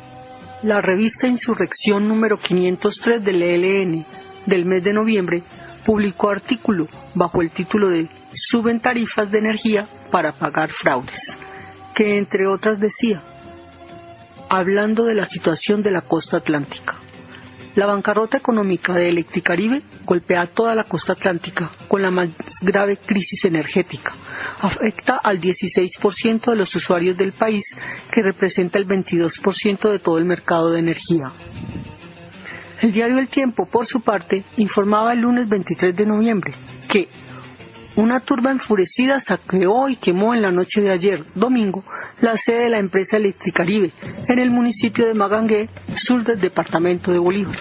La revista Insurrección número quinientos tres del E L N del mes de noviembre publicó artículo bajo el título de Suben tarifas de energía para pagar fraudes, que entre otras decía, hablando de la situación de la costa atlántica, la bancarrota económica de Electricaribe golpea a toda la costa atlántica con la más grave crisis energética. Afecta al dieciséis por ciento de los usuarios del país, que representa el veintidós por ciento de todo el mercado de energía. El diario El Tiempo, por su parte, informaba el lunes veintitrés de noviembre que una turba enfurecida saqueó y quemó en la noche de ayer, domingo, la sede de la empresa Electricaribe en el municipio de Magangué, sur del departamento de Bolívar.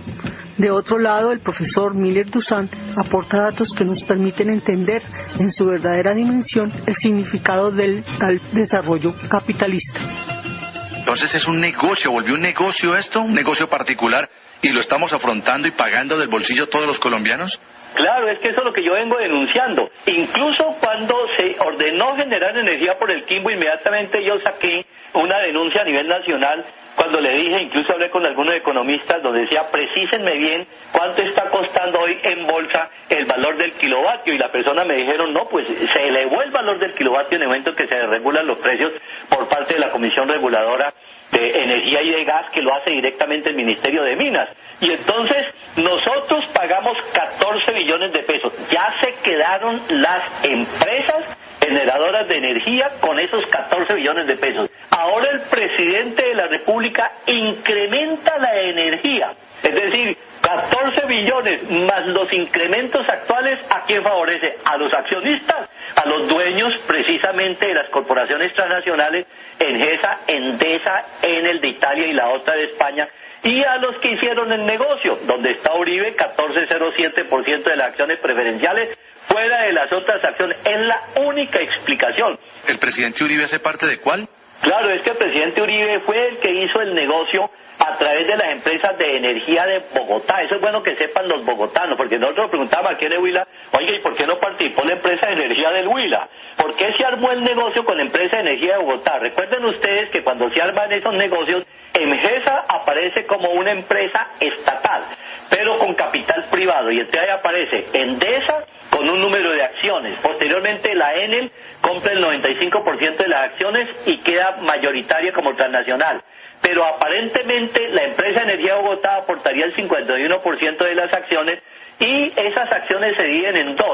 De otro lado, el profesor Miller Dusan aporta datos que nos permiten entender en su verdadera dimensión el significado del tal desarrollo capitalista. Entonces es un negocio, volvió un negocio esto, un negocio particular, y lo estamos afrontando y pagando del bolsillo todos los colombianos. Claro, es que eso es lo que yo vengo denunciando. Incluso cuando se ordenó generar energía por el Quimbo, inmediatamente yo saqué una denuncia a nivel nacional, cuando le dije, incluso hablé con algunos economistas, donde decía, precísenme bien cuánto está costando hoy en bolsa el valor del kilovatio, y la persona me dijeron, no, pues se elevó el valor del kilovatio en el momento que se regulan los precios por parte de la Comisión Reguladora de Energía y de Gas, que lo hace directamente el Ministerio de Minas. Y entonces nosotros pagamos catorce billones de pesos. Ya se quedaron las empresas generadoras de energía con esos catorce billones de pesos. Ahora el presidente de la República incrementa la energía. Es decir, catorce billones más los incrementos actuales, ¿a quién favorece? A los accionistas, a los dueños precisamente de las corporaciones transnacionales, Engesa, Endesa, Enel de Italia y la otra de España, y a los que hicieron el negocio, donde está Uribe, catorce coma cero siete por ciento de las acciones preferenciales, fuera de las otras acciones. Es la única explicación. ¿El presidente Uribe hace parte de cuál? Claro, es que el presidente Uribe fue el que hizo el negocio a través de las empresas de energía de Bogotá. Eso es bueno que sepan los bogotanos, porque nosotros preguntábamos aquí en el Huila, oye, ¿y por qué no participó la empresa de energía del Huila? ¿Por qué se armó el negocio con la empresa de energía de Bogotá? Recuerden ustedes que cuando se arman esos negocios, Engesa aparece como una empresa estatal, pero con capital privado, y entonces ahí aparece Endesa con un número de acciones. Posteriormente la Enel compra el noventa y cinco por ciento de las acciones y queda mayoritaria como transnacional. Pero aparentemente la empresa de energía de Bogotá aportaría el cincuenta y uno por ciento de las acciones, y esas acciones se dividen en dos.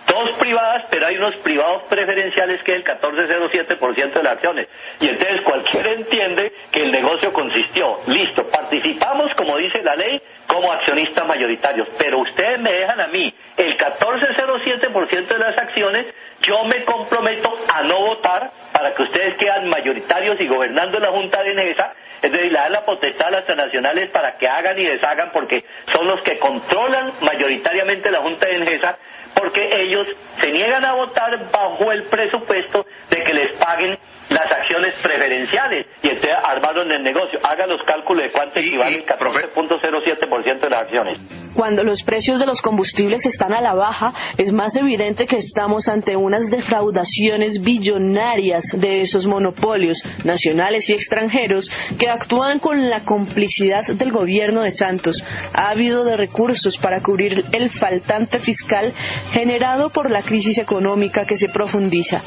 dos privadas, pero hay unos privados preferenciales que es el catorce coma cero siete por ciento de las acciones. Y entonces cualquiera entiende que el negocio consistió, listo, participamos, como dice la ley, como accionistas mayoritarios, pero ustedes me dejan a mí el catorce coma cero siete por ciento de las acciones, yo me comprometo a no votar para que ustedes quedan mayoritarios y gobernando la Junta de Enesa, es decir, le dan la potestad a las transnacionales para que hagan y deshagan porque son los que controlan mayoritariamente la Junta de Enesa, porque ellos se niegan a votar bajo el presupuesto de que les paguen las acciones preferenciales y entonces armaron el negocio. Hagan los cálculos de cuánto equivale el catorce coma cero siete por ciento de las acciones. Cuando los precios de los combustibles están a la baja, es más evidente que estamos ante unas defraudaciones billonarias de esos monopolios nacionales y extranjeros que actúan con la complicidad del gobierno de Santos, ávido de recursos para cubrir el faltante fiscal generado por la crisis económica que se profundiza.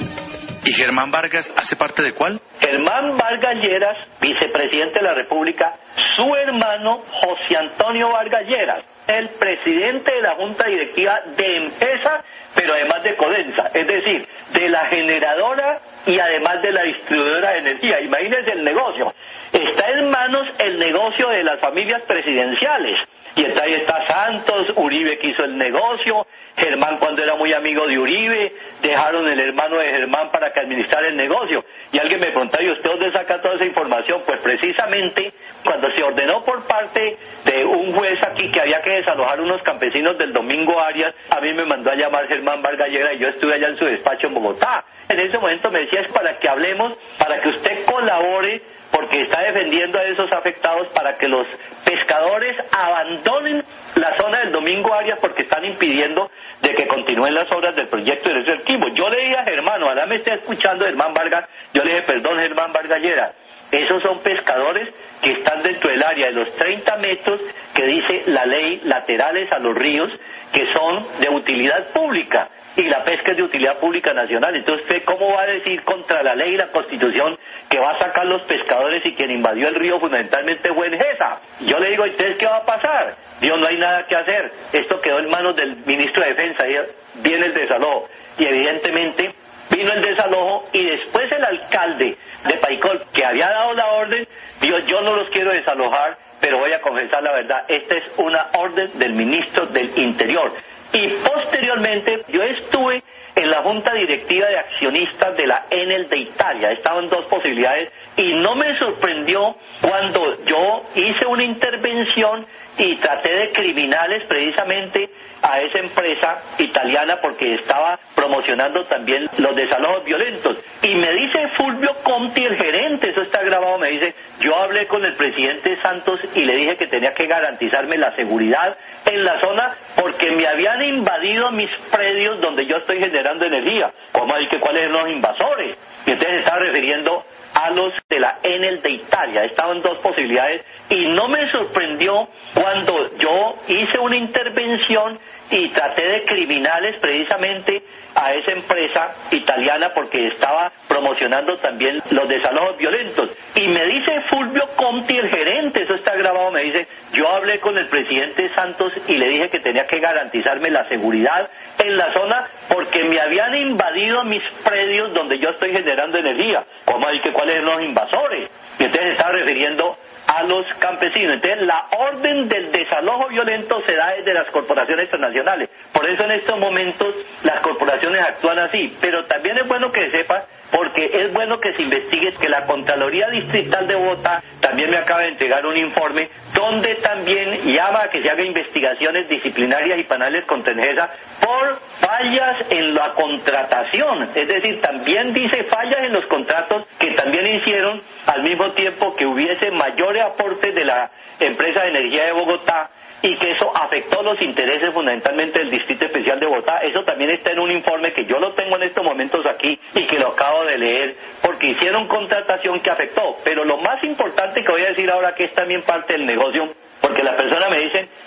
¿Y Germán Vargas hace parte de cuál? Germán Vargas Lleras, vicepresidente de la República, su hermano José Antonio Vargas Lleras, el presidente de la Junta Directiva de Empesa, pero además de Codensa, es decir, de la generadora y además de la distribuidora de energía. Imagínense el negocio. Está en manos el negocio de las familias presidenciales. Y entonces ahí está Santos, Uribe que hizo el negocio, Germán cuando era muy amigo de Uribe, dejaron el hermano de Germán para que administrara el negocio. Y alguien me preguntaba, ¿y usted dónde saca toda esa información? Pues precisamente cuando se ordenó por parte de un juez aquí que había que desalojar unos campesinos del Domingo Arias, a mí me mandó a llamar Germán Vargas Lleras y yo estuve allá en su despacho en Bogotá. En ese momento me decía, es para que hablemos, para que usted colabore, porque está defendiendo a esos afectados para que los pescadores abandonen la zona del Domingo Arias porque están impidiendo de que continúen las obras del proyecto de del Quimbo. Yo le dije a Germán, ojalá me esté escuchando Germán Vargas, yo le dije, perdón Germán Vargas Lleras, esos son pescadores que están dentro del área de los treinta metros que dice la ley, laterales a los ríos, que son de utilidad pública. Y la pesca es de utilidad pública nacional. Entonces, ¿usted cómo va a decir contra la ley y la Constitución que va a sacar los pescadores y quien invadió el río fundamentalmente fue Engesa? Yo le digo, ¿entonces qué va a pasar? Dios, no hay nada que hacer. Esto quedó en manos del ministro de Defensa, y viene el desalojo. Y evidentemente vino el desalojo y después el alcalde de Paicol, que había dado la orden, dijo, yo no los quiero desalojar, pero voy a confesar la verdad, esta es una orden del ministro del Interior. Y posteriormente yo estuve en la junta directiva de accionistas de la Enel de Italia, estaban dos posibilidades y no me sorprendió cuando yo hice una intervención y traté de criminales precisamente a esa empresa italiana porque estaba promocionando también los desalojos violentos. Y me dice Fulvio Conti, el gerente, eso está grabado, me dice, yo hablé con el presidente Santos y le dije que tenía que garantizarme la seguridad en la zona porque me habían invadido mis predios donde yo estoy generando energía. ¿Cómo hay que cuáles son los invasores? Y entonces se estaba refiriendo a los de la Enel de Italia. Estaban dos posibilidades y no me sorprendió cuando yo hice una intervención y traté de criminales precisamente a esa empresa italiana porque estaba promocionando también los desalojos violentos. Y me dice Fulvio Conti, el gerente, eso está grabado, me dice, yo hablé con el presidente Santos y le dije que tenía que garantizarme la seguridad en la zona porque me habían invadido mis predios donde yo estoy generando energía. ¿Cómo hay que cuáles son los invasores? Y entonces se estaba refiriendo a los campesinos. Entonces la orden del desalojo violento se da desde las corporaciones transnacionales. Por eso en estos momentos las corporaciones actúan así. Pero también es bueno que sepas, porque es bueno que se investigue, que la Contraloría Distrital de Bogotá también me acaba de entregar un informe donde también llama a que se haga investigaciones disciplinarias y penales contra Engesa por fallas en la contratación. Es decir, también dice fallas en los contratos que también hicieron al mismo tiempo que hubiese mayores aportes de la empresa de energía de Bogotá y que eso afectó los intereses fundamentalmente del Distrito Especial de Bogotá. Eso también está en un informe que yo lo tengo en estos momentos aquí y que lo acabo de leer porque hicieron contratación que afectó. Pero lo más importante que voy a decir ahora, que es también parte del negocio, porque las personas me dicen,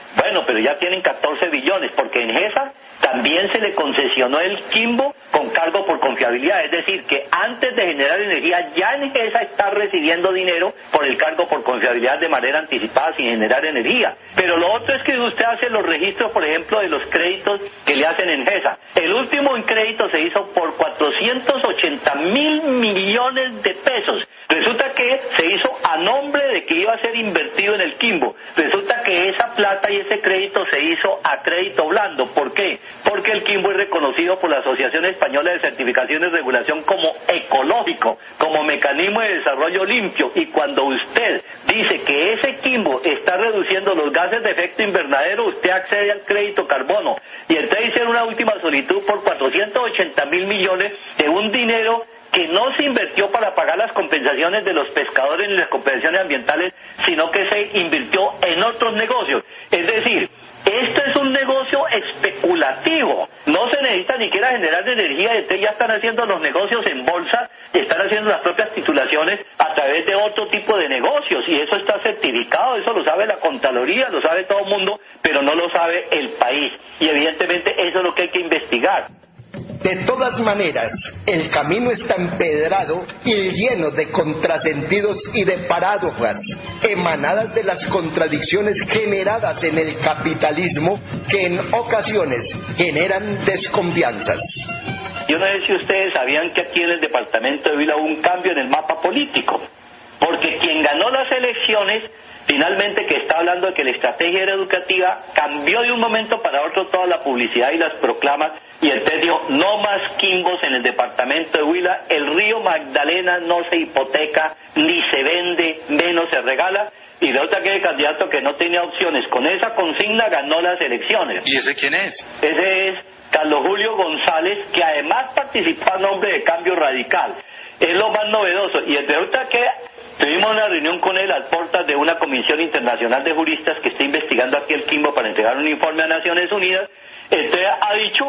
Bueno, pero ya tienen catorce billones, porque en Engesa también se le concesionó el Quimbo con cargo por confiabilidad, es decir, que antes de generar energía ya Engesa está recibiendo dinero por el cargo por confiabilidad de manera anticipada sin generar energía. Pero lo otro es que usted hace los registros, por ejemplo, de los créditos que le hacen en Engesa. El último en crédito se hizo por cuatrocientos ochenta mil millones de pesos. Resulta que se hizo a nombre de que iba a ser invertido en el Quimbo. Resulta que esa plata y ese crédito se hizo a crédito blando. ¿Por qué? Porque el Quimbo es reconocido por la Asociación Española de Certificación y Regulación como ecológico, como mecanismo de desarrollo limpio. Y cuando usted dice que ese Quimbo está reduciendo los gases de efecto invernadero, usted accede al crédito carbono. Y entonces hicieron una última solicitud por cuatrocientos ochenta mil millones de un dinero que no se invirtió para pagar las compensaciones de los pescadores ni las compensaciones ambientales, sino que se invirtió en otros negocios. Es decir, esto es un negocio especulativo. No se necesita ni siquiera generar energía, entonces ya están haciendo los negocios en bolsa, están haciendo las propias titulaciones a través de otro tipo de negocios, y eso está certificado, eso lo sabe la Contraloría, lo sabe todo el mundo, pero no lo sabe el país. Y evidentemente eso es lo que hay que investigar. De todas maneras, el camino está empedrado y lleno de contrasentidos y de paradojas emanadas de las contradicciones generadas en el capitalismo que en ocasiones generan desconfianzas. Yo no sé si ustedes sabían que aquí en el departamento de Huila hubo un cambio en el mapa político, porque quien ganó las elecciones finalmente, que está hablando de que la estrategia era educativa, cambió de un momento para otro toda la publicidad y las proclamas, y entonces dijo, no más quimbos en el departamento de Huila, el río Magdalena no se hipoteca, ni se vende, menos se regala, y resulta que el candidato que no tenía opciones con esa consigna ganó las elecciones. ¿Y ese quién es? Ese es Carlos Julio González, que además participó a nombre de Cambio Radical. Es lo más novedoso, y resulta que tuvimos una reunión con él a puertas de una comisión internacional de juristas que está investigando aquí el Quimbo para entregar un informe a Naciones Unidas. Entonces ha dicho,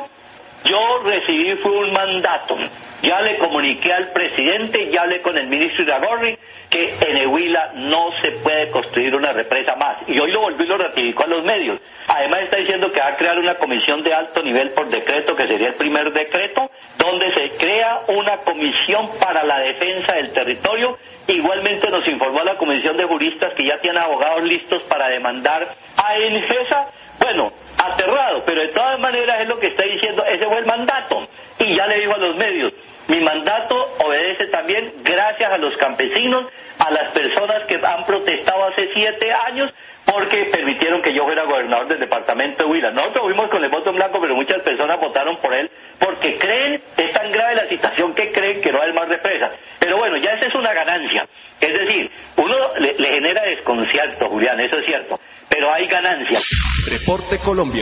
yo recibí fue un mandato, ya le comuniqué al presidente, ya hablé con el ministro Iragorri, que en el Huila no se puede construir una represa más. Y hoy lo volvió y lo ratificó a los medios. Además está diciendo que va a crear una comisión de alto nivel por decreto, que sería el primer decreto, donde se crea una comisión para la defensa del territorio. Igualmente nos informó la comisión de juristas que ya tienen abogados listos para demandar a Engesa. Bueno, aterrado, pero de todas maneras es lo que está diciendo, ese fue el mandato. Y ya le digo a los medios, mi mandato obedece también gracias a los campesinos, a las personas que han protestado hace siete años, porque permitieron que yo fuera gobernador del departamento de Huila. Nosotros fuimos con el voto en blanco, pero muchas personas votaron por él porque creen, es tan grave la situación que creen que no hay más represa. Pero bueno, ya esa es una ganancia. Es decir, uno le, le genera desconcierto, Julián, eso es cierto, pero hay ganancia. Reporte Colombia.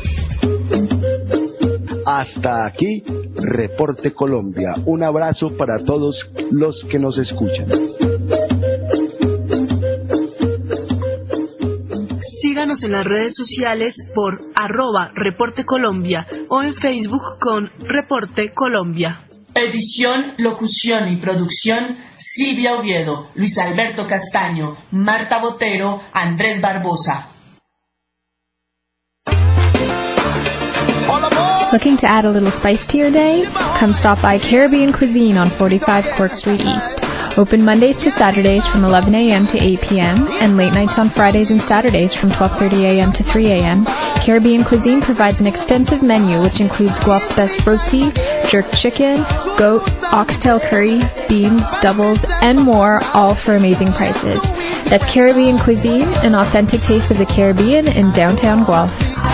Hasta aquí, Reporte Colombia. Un abrazo para todos los que nos escuchan. Síganos en las redes sociales por arroba Reporte Colombia o en Facebook con Reporte Colombia. Edición, locución y producción, Silvia Oviedo, Luis Alberto Castaño, Marta Botero, Andrés Barbosa. Looking to add a little spice to your day? Come stop by Caribbean Cuisine on forty-five Cork Street East. Open Mondays to Saturdays from eleven a.m. to eight p.m. and late nights on Fridays and Saturdays from twelve thirty a.m. to three a.m. Caribbean Cuisine provides an extensive menu which includes Guelph's best roti, jerk chicken, goat, oxtail curry, beans, doubles, and more, all for amazing prices. That's Caribbean Cuisine, an authentic taste of the Caribbean in downtown Guelph.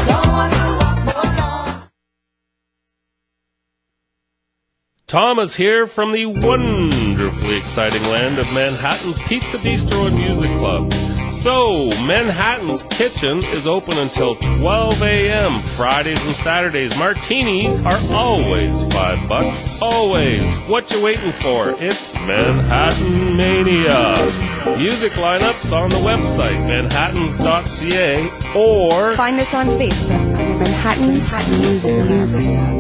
Thomas here from the wonderfully exciting land of Manhattan's Pizza Bistro and Music Club. So, Manhattan's Kitchen is open until twelve a.m. Fridays and Saturdays. Martinis are always five bucks. Always. What you waiting for? It's Manhattan Mania. Music lineups on the website, manhattans dot c a, or find us on Facebook under Manhattan's Music Club.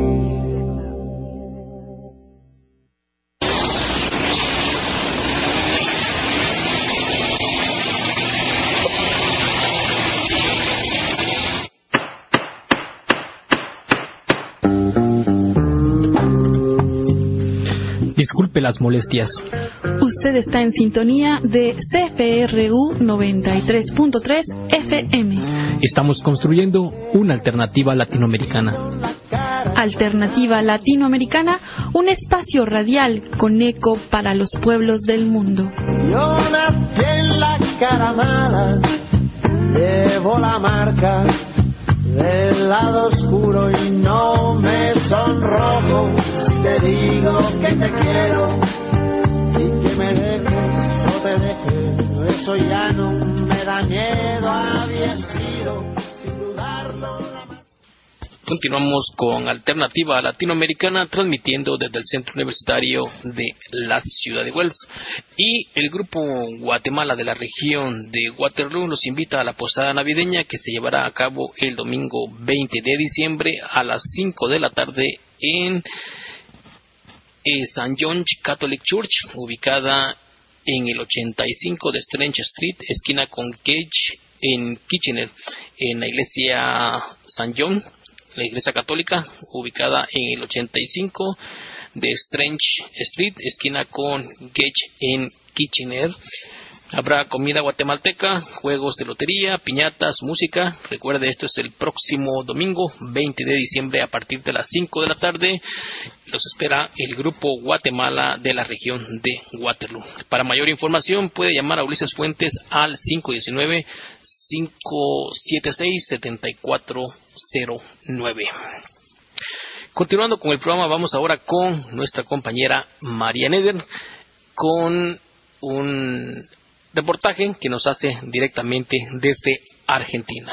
Disculpe las molestias. Usted está en sintonía de C F R U noventa y tres punto tres F M. Estamos construyendo una alternativa latinoamericana. Alternativa Latinoamericana, un espacio radial con eco para los pueblos del mundo. Yo nací en la cara mala, llevo la marca del lado oscuro y no me sonrojo si te digo que te quiero y que me dejes o te dejes, eso ya no me da miedo, había sido sin dudarlo. Continuamos con Alternativa Latinoamericana, transmitiendo desde el Centro Universitario de la Ciudad de Guelph. Y el Grupo Guatemala de la región de Waterloo los invita a la posada navideña que se llevará a cabo el domingo veinte de diciembre a las cinco de la tarde en eh, Saint John's Catholic Church, ubicada en el ochenta y cinco de Strange Street, esquina con Gage en Kitchener, en la iglesia Saint John, la iglesia católica, ubicada en el ochenta y cinco de Strange Street, esquina con Gage en Kitchener. Habrá comida guatemalteca, juegos de lotería, piñatas, música. Recuerde, esto es el próximo domingo, veinte de diciembre, a partir de las cinco de la tarde. Los espera el Grupo Guatemala de la región de Waterloo. Para mayor información puede llamar a Ulises Fuentes al cinco uno nueve, cinco siete seis, siete cuatro cero nueve. Continuando con el programa, vamos ahora con nuestra compañera María Neder con un reportaje que nos hace directamente desde Argentina.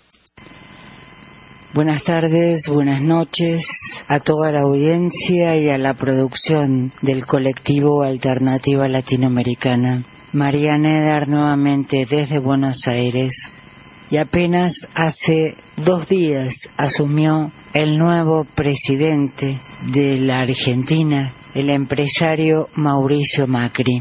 Buenas tardes, buenas noches a toda la audiencia y a la producción del colectivo Alternativa Latinoamericana. María Neder nuevamente desde Buenos Aires. Y apenas hace dos días asumió el nuevo presidente de la Argentina, el empresario Mauricio Macri.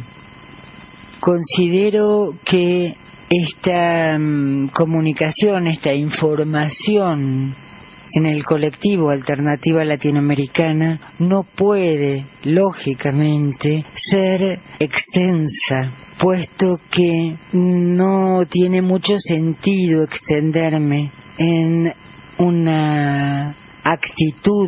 Considero que esta um, comunicación, esta información en el colectivo Alternativa Latinoamericana no puede, lógicamente, ser extensa, puesto que no tiene mucho sentido extenderme en una actitud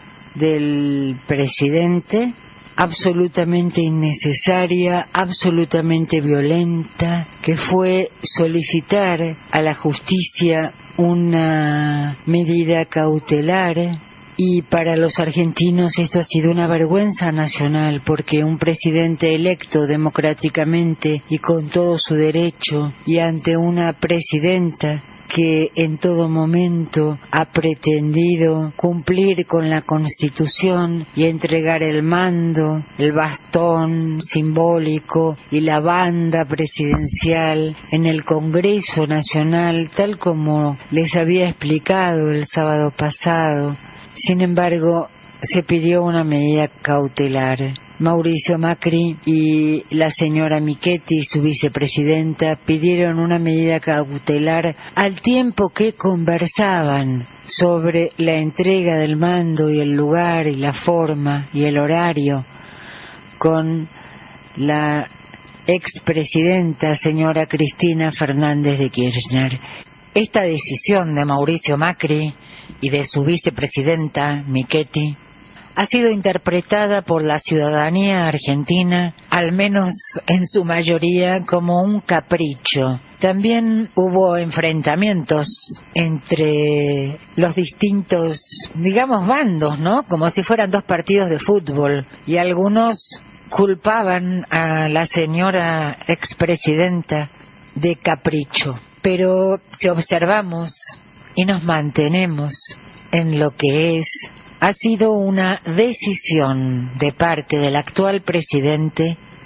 del presidente absolutamente innecesaria, absolutamente violenta, que fue solicitar a la justicia una medida cautelar. Y para los argentinos esto ha sido una vergüenza nacional, porque un presidente electo democráticamente y con todo su derecho, y ante una presidenta que en todo momento ha pretendido cumplir con la Constitución y entregar el mando, el bastón simbólico y la banda presidencial en el Congreso Nacional, tal como les había explicado el sábado pasado. Sin embargo, se pidió una medida cautelar. Mauricio Macri y la señora Michetti, su vicepresidenta, pidieron una medida cautelar al tiempo que conversaban sobre la entrega del mando y el lugar y la forma y el horario con la expresidenta señora Cristina Fernández de Kirchner. Esta decisión de Mauricio Macri y de su vicepresidenta Michetti ha sido interpretada por la ciudadanía argentina, al menos en su mayoría, como un capricho. También hubo enfrentamientos entre los distintos, digamos, bandos, ¿no? Como si fueran dos partidos de fútbol, y algunos culpaban a la señora expresidenta de capricho. Pero si observamos y nos mantenemos en lo que es, ha sido una decisión de parte del actual presidente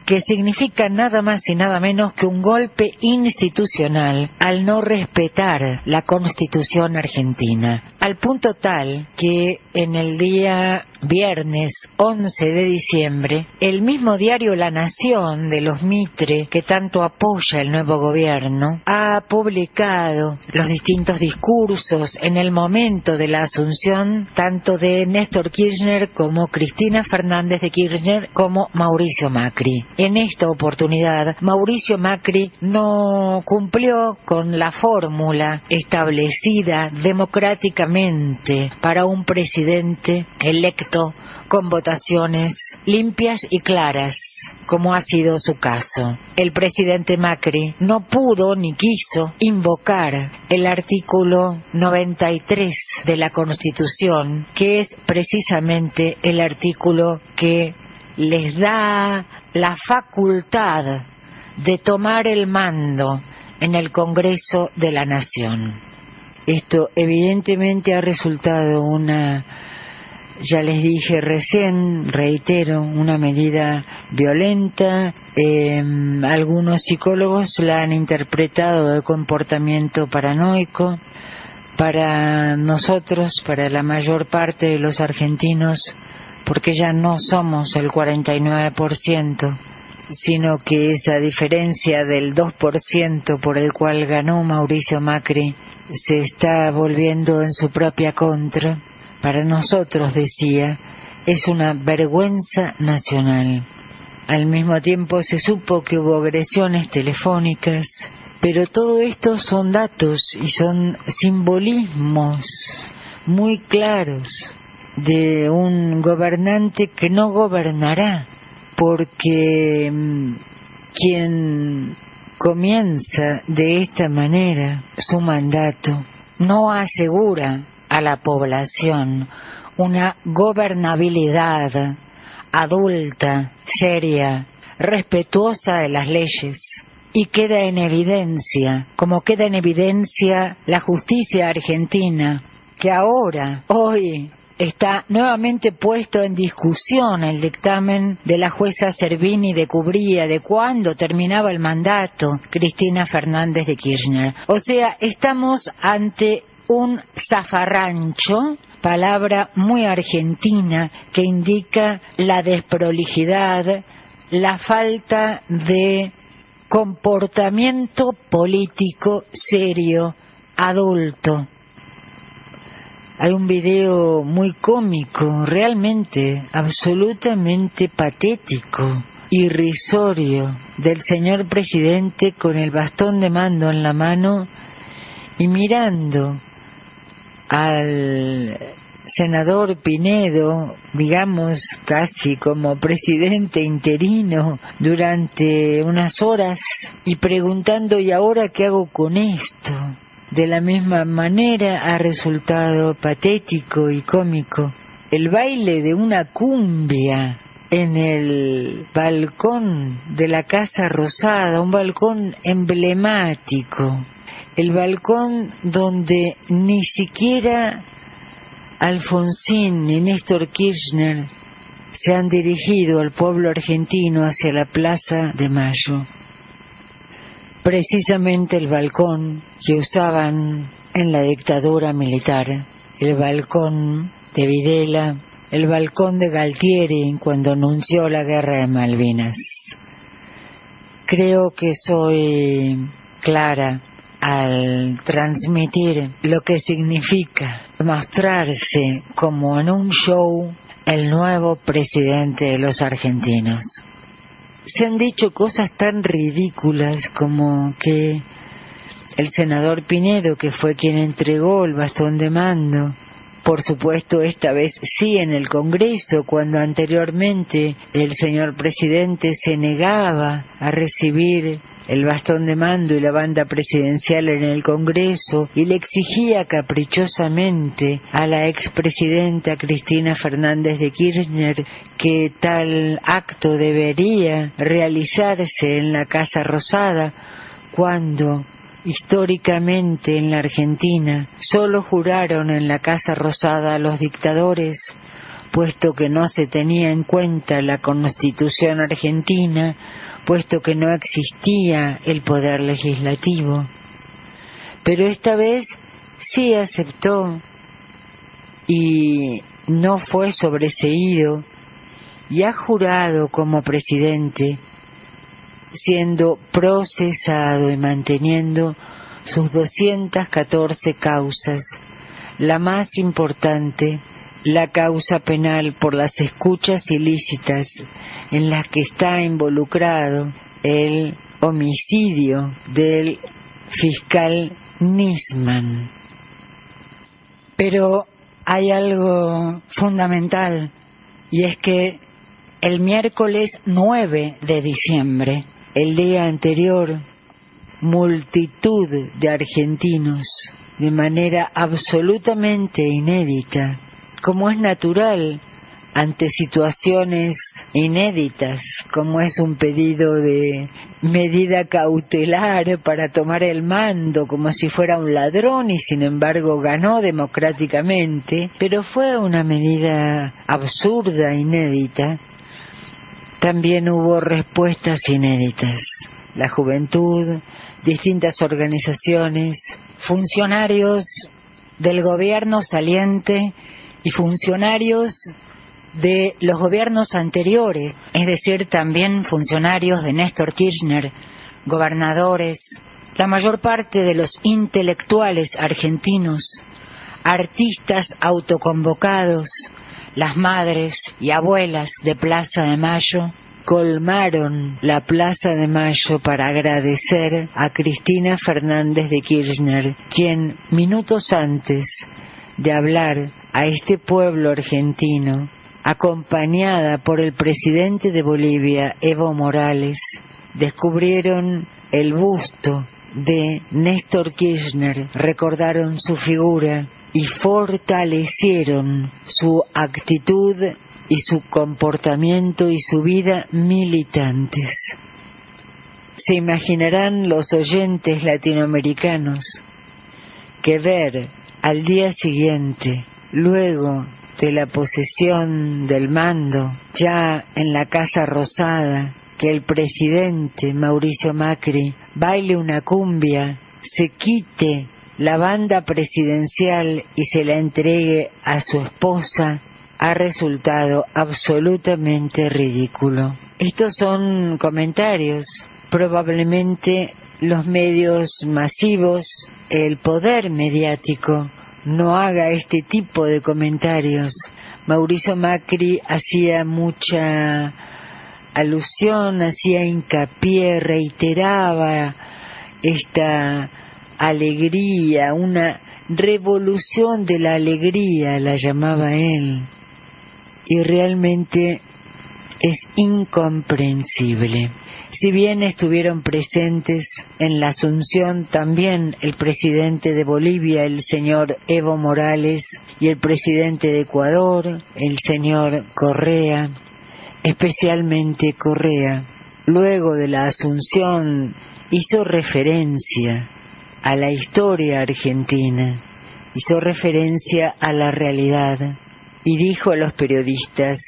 que significa nada más y nada menos que un golpe institucional al no respetar la Constitución argentina, al punto tal que en el día viernes once de diciembre, el mismo diario La Nación de los Mitre, que tanto apoya el nuevo gobierno, ha publicado los distintos discursos en el momento de la asunción tanto de Néstor Kirchner como Cristina Fernández de Kirchner como Mauricio Macri. En esta oportunidad, Mauricio Macri no cumplió con la fórmula establecida democráticamente para un presidente electo con votaciones limpias y claras, como ha sido su caso. El presidente Macri no pudo ni quiso invocar el artículo noventa y tres de la Constitución, que es precisamente el artículo que les da la facultad de tomar el mando en el Congreso de la Nación. Esto evidentemente ha resultado una, ya les dije recién, reitero, una medida violenta. Eh, algunos psicólogos la han interpretado de comportamiento paranoico. Para nosotros, para la mayor parte de los argentinos, porque ya no somos el cuarenta y nueve por ciento, sino que esa diferencia del dos por ciento por el cual ganó Mauricio Macri se está volviendo en su propia contra. Para nosotros, decía, es una vergüenza nacional. Al mismo tiempo se supo que hubo agresiones telefónicas, pero todo esto son datos y son simbolismos muy claros de un gobernante que no gobernará, porque quien comienza de esta manera su mandato no asegura a la población una gobernabilidad adulta, seria, respetuosa de las leyes. Y queda en evidencia, como queda en evidencia la justicia argentina, que ahora, hoy, está nuevamente puesto en discusión el dictamen de la jueza Servini de Cubría de cuándo terminaba el mandato Cristina Fernández de Kirchner. O sea, estamos ante un zafarrancho, palabra muy argentina que indica la desprolijidad, la falta de comportamiento político serio, adulto. Hay un video muy cómico, realmente, absolutamente patético, irrisorio, del señor presidente con el bastón de mando en la mano y mirando al senador Pinedo, digamos, casi como presidente interino durante unas horas y preguntando, ¿y ahora qué hago con esto? De la misma manera ha resultado patético y cómico el baile de una cumbia en el balcón de la Casa Rosada, un balcón emblemático, el balcón donde ni siquiera Alfonsín ni Néstor Kirchner se han dirigido al pueblo argentino hacia la Plaza de Mayo. Precisamente el balcón que usaban en la dictadura militar, el balcón de Videla, el balcón de Galtieri cuando anunció la guerra de Malvinas. Creo que soy clara al transmitir lo que significa mostrarse como en un show el nuevo presidente de los argentinos. Se han dicho cosas tan ridículas como que el senador Pinedo, que fue quien entregó el bastón de mando, por supuesto esta vez sí en el Congreso, cuando anteriormente el señor presidente se negaba a recibir el bastón de mando y la banda presidencial en el Congreso y le exigía caprichosamente a la expresidenta Cristina Fernández de Kirchner que tal acto debería realizarse en la Casa Rosada, cuando históricamente en la Argentina solo juraron en la Casa Rosada a los dictadores puesto que no se tenía en cuenta la Constitución argentina, puesto que no existía el poder legislativo. Pero esta vez sí aceptó y no fue sobreseído y ha jurado como presidente, siendo procesado y manteniendo sus doscientas catorce causas, la más importante, la causa penal por las escuchas ilícitas en las que está involucrado el homicidio del fiscal Nisman. Pero hay algo fundamental, y es que el miércoles nueve de diciembre, el día anterior, multitud de argentinos, de manera absolutamente inédita, como es natural ante situaciones inéditas, como es un pedido de medida cautelar para tomar el mando como si fuera un ladrón y sin embargo ganó democráticamente, pero fue una medida absurda, inédita. También hubo respuestas inéditas. La juventud, distintas organizaciones, funcionarios del gobierno saliente y funcionarios de los gobiernos anteriores, es decir, también funcionarios de Néstor Kirchner, gobernadores, la mayor parte de los intelectuales argentinos, artistas autoconvocados, las madres y abuelas de Plaza de Mayo, colmaron la Plaza de Mayo para agradecer a Cristina Fernández de Kirchner, quien minutos antes de hablar a este pueblo argentino, acompañada por el presidente de Bolivia, Evo Morales, descubrieron el busto de Néstor Kirchner, recordaron su figura y fortalecieron su actitud y su comportamiento y su vida militantes. Se imaginarán los oyentes latinoamericanos que ver al día siguiente, luego de la posesión del mando, ya en la Casa Rosada, que el presidente Mauricio Macri baile una cumbia, se quite la banda presidencial y se la entregue a su esposa, ha resultado absolutamente ridículo. Estos son comentarios. Probablemente los medios masivos, el poder mediático, no haga este tipo de comentarios. Mauricio Macri hacía mucha alusión, hacía hincapié, reiteraba esta alegría, una revolución de la alegría, la llamaba él, y realmente es incomprensible. Si bien estuvieron presentes en la Asunción también el presidente de Bolivia, el señor Evo Morales, y el presidente de Ecuador, el señor Correa, especialmente Correa, luego de la Asunción hizo referencia a la historia argentina, hizo referencia a la realidad y dijo a los periodistas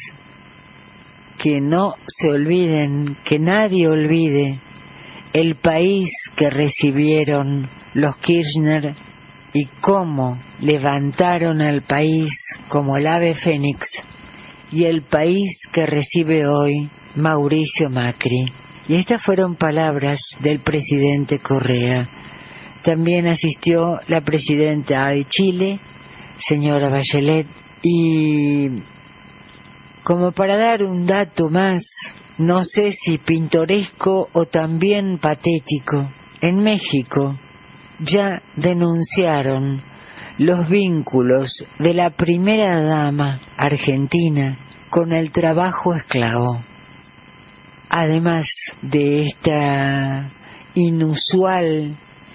que no se olviden, que nadie olvide el país que recibieron los Kirchner y cómo levantaron al país como el ave fénix, y el país que recibe hoy Mauricio Macri. Y estas fueron palabras del presidente Correa. También asistió la presidenta de Chile, señora Bachelet, y como para dar un dato más, no sé si pintoresco o también patético, en México ya denunciaron los vínculos de la primera dama argentina con el trabajo esclavo. Además de esta inusual,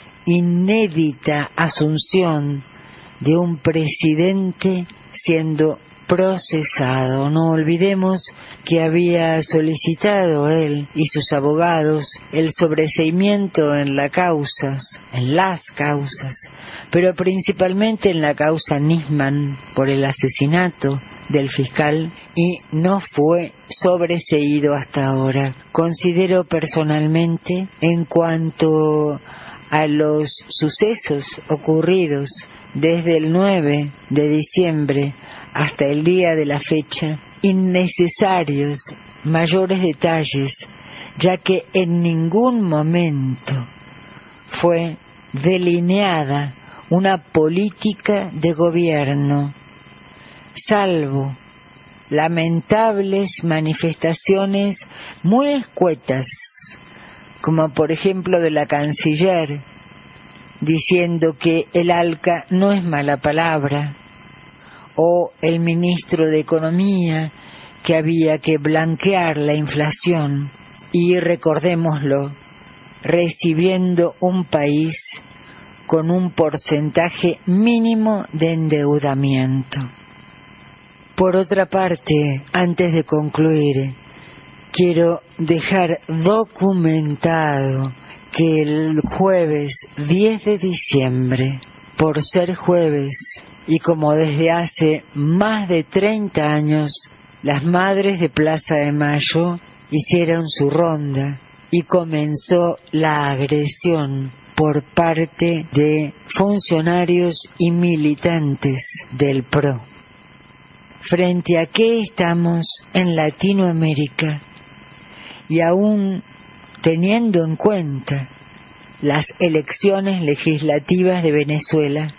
inédita asunción de un presidente siendo procesado. No olvidemos que había solicitado él y sus abogados el sobreseimiento en las causas, en las causas, pero principalmente en la causa Nisman por el asesinato del fiscal y no fue sobreseído hasta ahora. Considero personalmente, en cuanto a los sucesos ocurridos desde el nueve de diciembre hasta el día de la fecha, innecesarios mayores detalles, ya que en ningún momento fue delineada una política de gobierno, salvo lamentables manifestaciones muy escuetas, como por ejemplo de la canciller, diciendo que el ALCA no es mala palabra, o el ministro de Economía, que había que blanquear la inflación, y recordémoslo, recibiendo un país con un porcentaje mínimo de endeudamiento. Por otra parte, antes de concluir, quiero dejar documentado que el jueves diez de diciembre, por ser jueves, y como desde hace más de treinta años, las madres de Plaza de Mayo hicieron su ronda y comenzó la agresión por parte de funcionarios y militantes del P R O. Frente a qué estamos en Latinoamérica, y aún teniendo en cuenta las elecciones legislativas de Venezuela,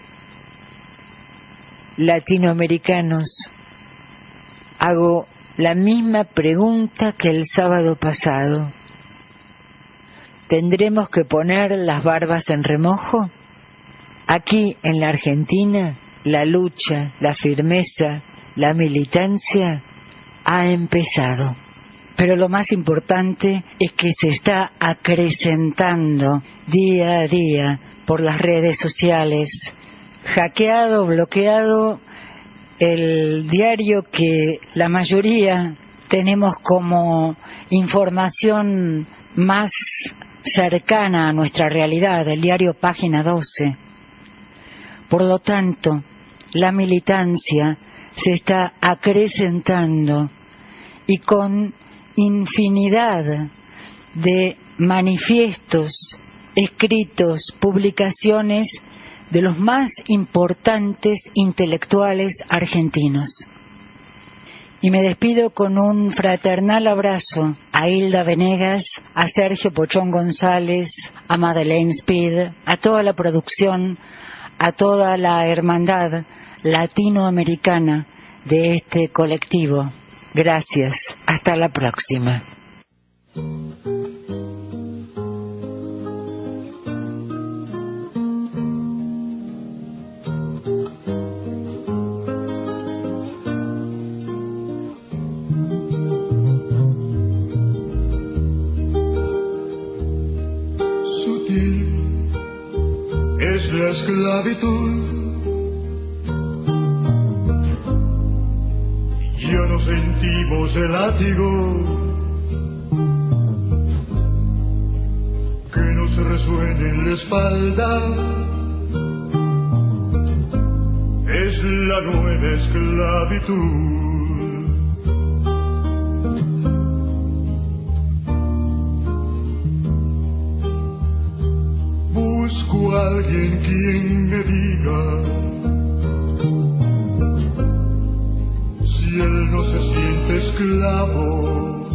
latinoamericanos, hago la misma pregunta que el sábado pasado. ¿Tendremos que poner las barbas en remojo? Aquí en la Argentina, la lucha, la firmeza, la militancia ha empezado. Pero lo más importante es que se está acrecentando día a día por las redes sociales, hackeado, bloqueado el diario que la mayoría tenemos como información más cercana a nuestra realidad, el diario Página doce. Por lo tanto, la militancia se está acrecentando y con infinidad de manifiestos, escritos, publicaciones de los más importantes intelectuales argentinos. Y me despido con un fraternal abrazo a Hilda Venegas, a Sergio Pochón González, a Madeleine Speed, a toda la producción, a toda la hermandad latinoamericana de este colectivo. Gracias. Hasta la próxima. Es la esclavitud. Ya no sentimos el látigo que nos resuene en la espalda. Es la nueva esclavitud. Busco a alguien quien me diga si él no se siente esclavo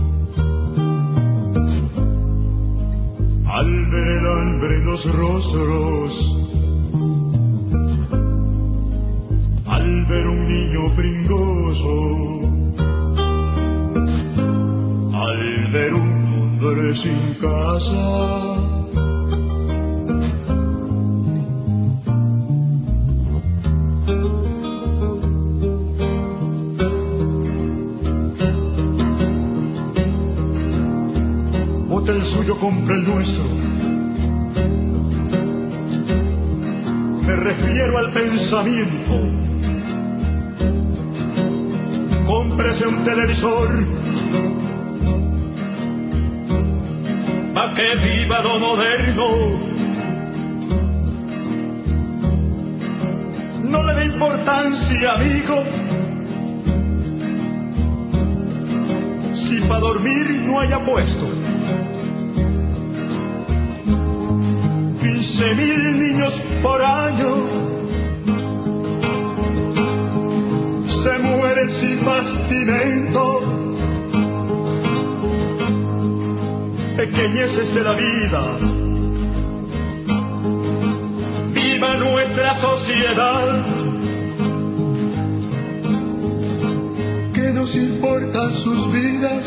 al ver el hambre en los rostros, al ver un niño pringoso, al ver un hombre sin casa. El suyo compra el nuestro. Me refiero al pensamiento. Cómprese un televisor pa' que viva lo moderno. No le dé importancia, amigo, y para dormir no haya puesto. Quince mil niños por año se mueren sin bastimento. Pequeñeces de la vida, viva nuestra sociedad. ¿Qué nos importan sus vidas?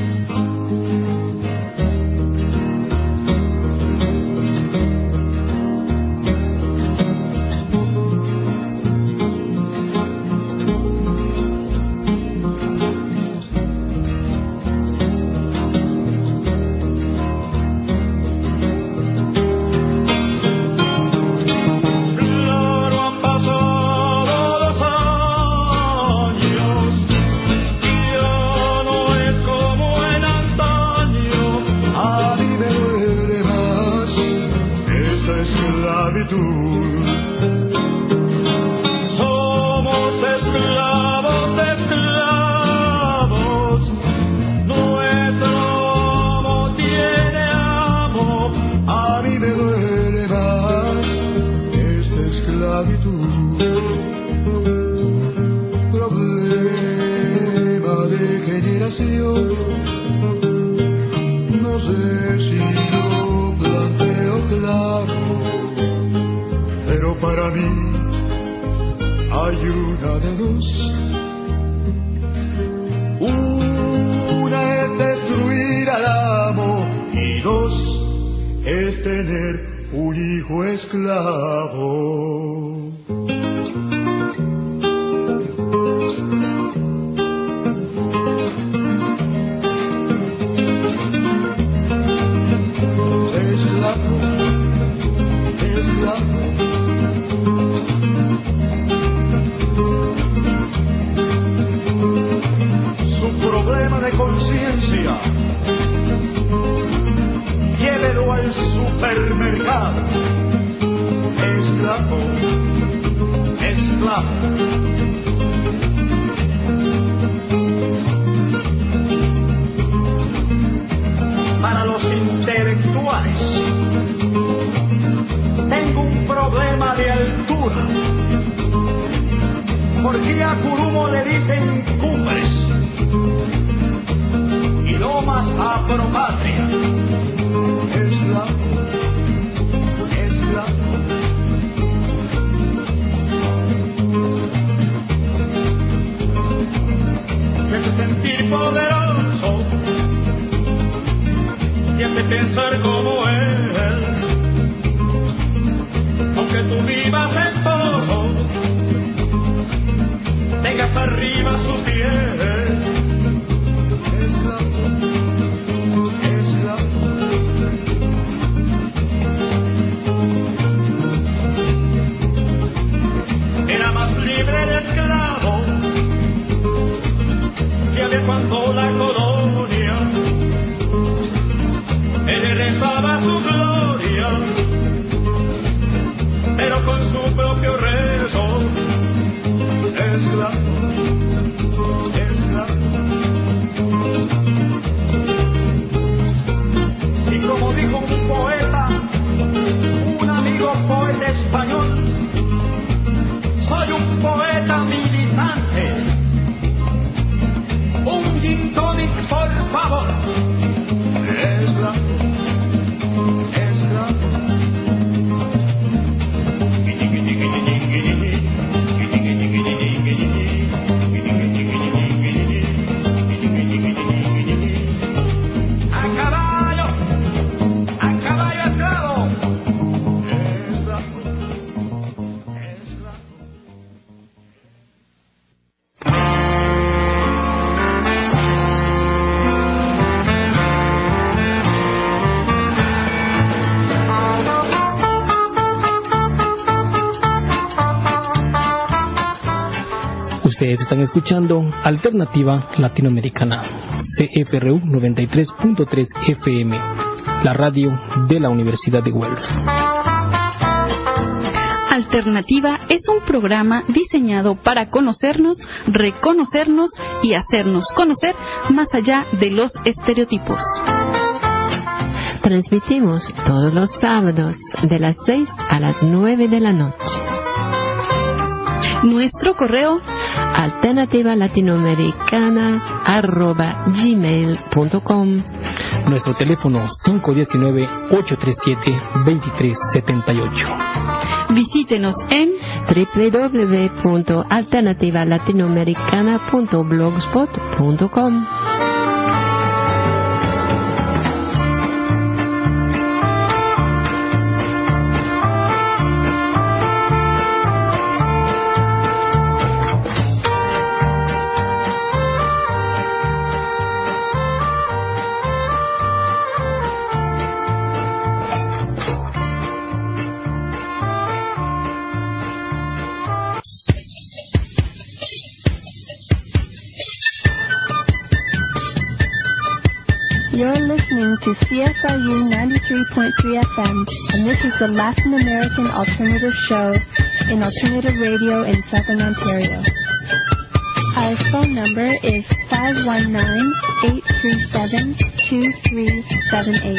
Ustedes están escuchando Alternativa Latinoamericana, C F R U noventa y tres punto tres F M, la radio de la Universidad de Guelph. Alternativa es un programa diseñado para conocernos, reconocernos y hacernos conocer más allá de los estereotipos. Transmitimos todos los sábados de las seis a las nueve de la noche. Nuestro correo alternativa latinoamericana arroba gmail punto com. Nuestro teléfono cinco uno nueve, ocho tres siete, dos tres siete ocho. Visítenos en doble u doble u doble u punto alternativa latinoamericana punto blogspot punto com. You're listening to C S R U ninety-three point three F M, and this is the Latin American Alternative Show in alternative radio in Southern Ontario. Our phone number is five one nine, eight three seven, two three seven eight.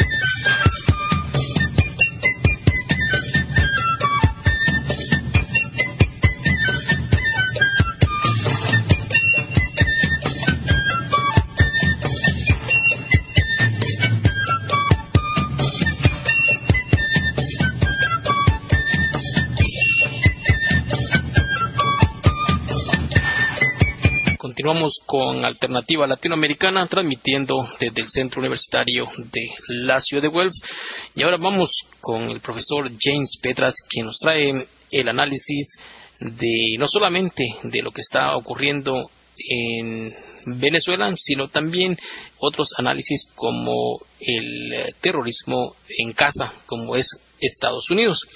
Continuamos con Alternativa Latinoamericana, transmitiendo desde el Centro Universitario de la Ciudad de Guelph. Y ahora vamos con el profesor James Petras, quien nos trae el análisis de no solamente de lo que está ocurriendo en Venezuela, sino también otros análisis como el terrorismo en casa, como es Estados Unidos.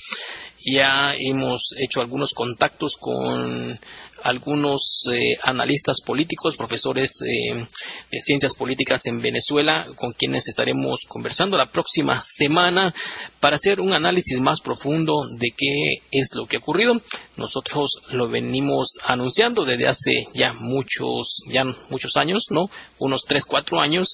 Ya hemos hecho algunos contactos con algunos eh, analistas políticos, profesores eh, de ciencias políticas en Venezuela, con quienes estaremos conversando la próxima semana para hacer un análisis más profundo de qué es lo que ha ocurrido. Nosotros lo venimos anunciando desde hace ya muchos, ya muchos años, ¿no? Unos tres, cuatro años,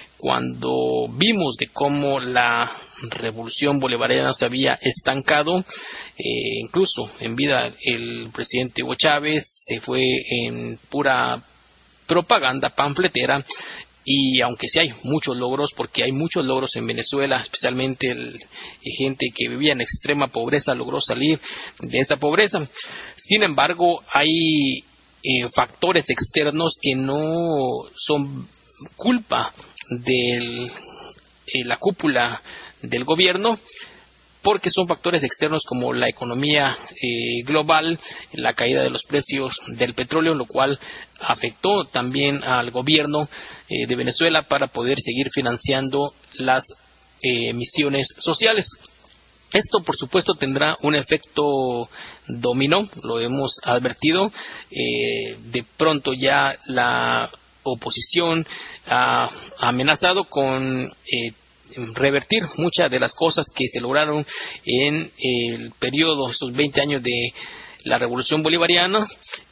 cuando vimos de cómo la revolución bolivariana se había estancado, eh, incluso en vida el presidente Hugo Chávez se fue en pura propaganda panfletera, y aunque sí hay muchos logros, porque hay muchos logros en Venezuela, especialmente el, el gente que vivía en extrema pobreza logró salir de esa pobreza. Sin embargo, hay eh, factores externos que no son culpa de eh, la cúpula del gobierno, porque son factores externos como la economía eh, global, la caída de los precios del petróleo, lo cual afectó también al gobierno eh, de Venezuela para poder seguir financiando las eh, misiones sociales. Esto, por supuesto, tendrá un efecto dominó, lo hemos advertido. Eh, de pronto ya la oposición ha amenazado con eh, revertir muchas de las cosas que se lograron en el periodo, estos veinte años de la Revolución Bolivariana,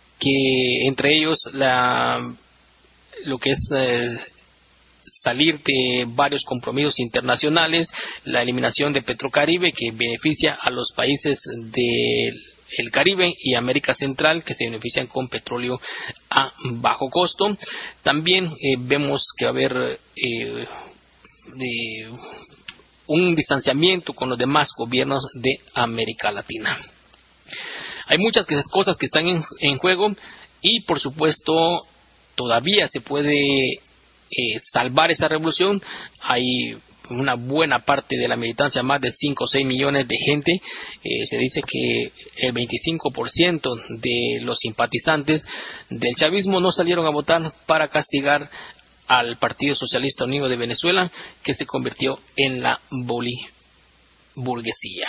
que entre ellos la, lo que es eh, salir de varios compromisos internacionales, la eliminación de Petrocaribe, que beneficia a los países del el Caribe y América Central, que se benefician con petróleo a bajo costo. También eh, vemos que va a haber eh, eh, un distanciamiento con los demás gobiernos de América Latina. Hay muchas cosas que están en, en juego, y por supuesto todavía se puede eh, salvar esa revolución. Hay una buena parte de la militancia, más de cinco o seis millones de gente. Eh, se dice que el veinticinco por ciento de los simpatizantes del chavismo no salieron a votar para castigar al Partido Socialista Unido de Venezuela, que se convirtió en la boliburguesía.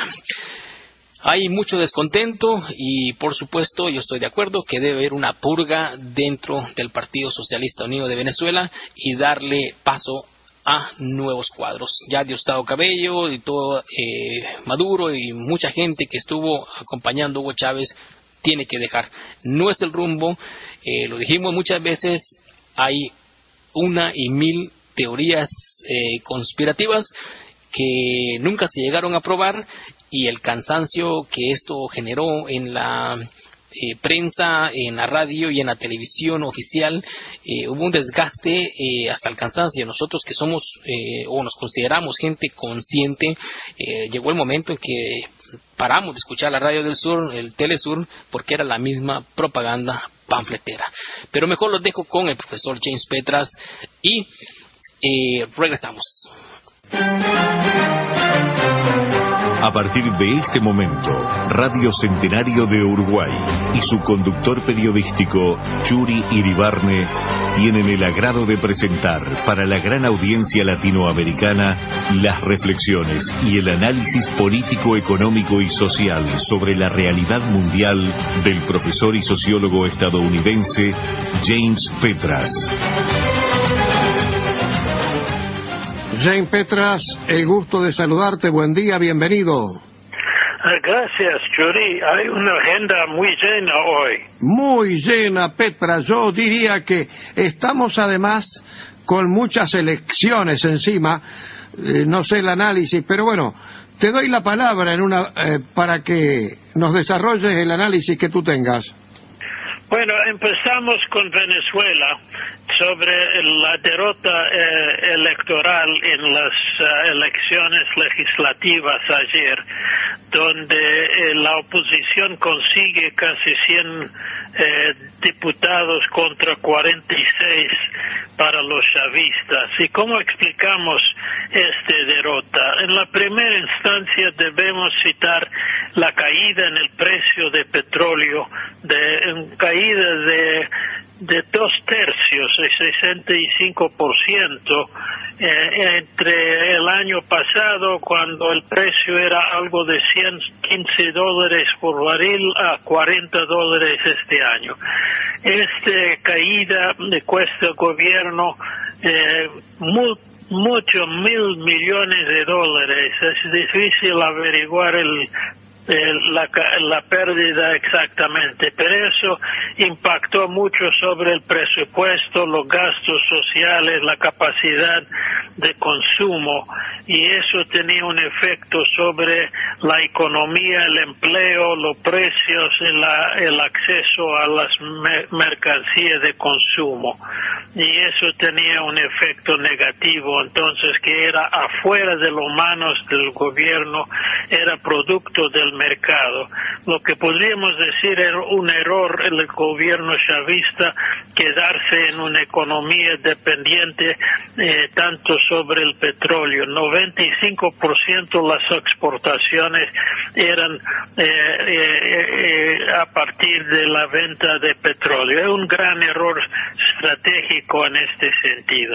Hay mucho descontento y, por supuesto, yo estoy de acuerdo que debe haber una purga dentro del Partido Socialista Unido de Venezuela y darle paso a nuevos cuadros. Ya Diosdado Cabello y todo eh, Maduro y mucha gente que estuvo acompañando a Hugo Chávez tiene que dejar. No es el rumbo, eh, lo dijimos muchas veces, hay una y mil teorías eh, conspirativas que nunca se llegaron a probar, y el cansancio que esto generó en la Eh, prensa, en la radio y en la televisión oficial, eh, hubo un desgaste eh, hasta el cansancio. Nosotros que somos eh, o nos consideramos gente consciente, eh, llegó el momento en que paramos de escuchar la radio del sur, el Telesur, porque era la misma propaganda panfletera. Pero mejor los dejo con el profesor James Petras y eh, regresamos. A partir de este momento, Radio Centenario de Uruguay y su conductor periodístico, Yuri Iribarne, tienen el agrado de presentar para la gran audiencia latinoamericana las reflexiones y el análisis político, económico y social sobre la realidad mundial del profesor y sociólogo estadounidense James Petras. James Petras, el gusto de saludarte. Buen día, bienvenido. Gracias, Yuri. Hay una agenda muy llena hoy. Muy llena, Petras. Yo diría que estamos además con muchas elecciones encima. Eh, no sé el análisis, pero bueno, te doy la palabra en una eh, para que nos desarrolles el análisis que tú tengas. Bueno, empezamos con Venezuela sobre la derrota eh, electoral en las uh, elecciones legislativas ayer, donde eh, la oposición consigue casi cien eh, diputados contra cuarenta y seis para los chavistas. ¿Y cómo explicamos esta derrota? En la primera instancia debemos citar la caída en el precio de petróleo, de en caída de de dos tercios, de sesenta y cinco por ciento, eh, entre el año pasado, cuando el precio era algo de ciento quince dólares por barril, a cuarenta dólares este año. Esta caída le cuesta al gobierno eh, muy, muchos mil millones de dólares. Es difícil averiguar el Eh, la, la pérdida exactamente, pero eso impactó mucho sobre el presupuesto, los gastos sociales, la capacidad de consumo, y eso tenía un efecto sobre la economía, el empleo, los precios, la, el acceso a las me- mercancías de consumo, y eso tenía un efecto negativo, entonces que era afuera de las manos del gobierno, era producto del mercado. Lo que podríamos decir era un error en el gobierno chavista, quedarse en una economía dependiente eh, tanto sobre el petróleo. noventa y cinco por ciento las exportaciones eran eh, eh, eh, a partir de la venta de petróleo. Es un gran error estratégico en este sentido.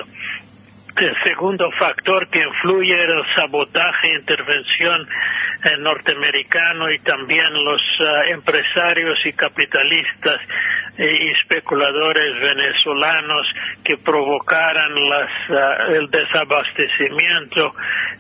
El segundo factor que influye era el sabotaje e intervención eh, norteamericano, y también los uh, empresarios y capitalistas eh, y especuladores venezolanos que provocaran las, uh, el desabastecimiento,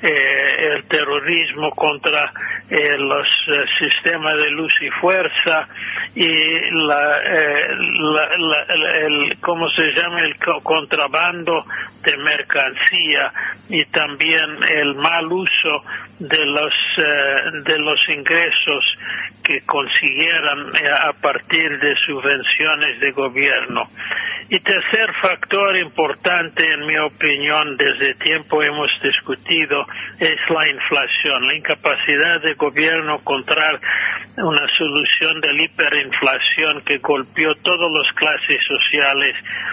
eh, el terrorismo contra eh, los uh, sistemas de luz y fuerza, y la, eh, la, la, el, ¿cómo se llama? El contrabando de mercancía, y también el mal uso de los eh, de los ingresos que consiguieran eh, a partir de subvenciones de gobierno. Y tercer factor importante, en mi opinión, desde tiempo hemos discutido, es la inflación, la incapacidad del gobierno encontrar una solución de la hiperinflación que golpeó todas las clases sociales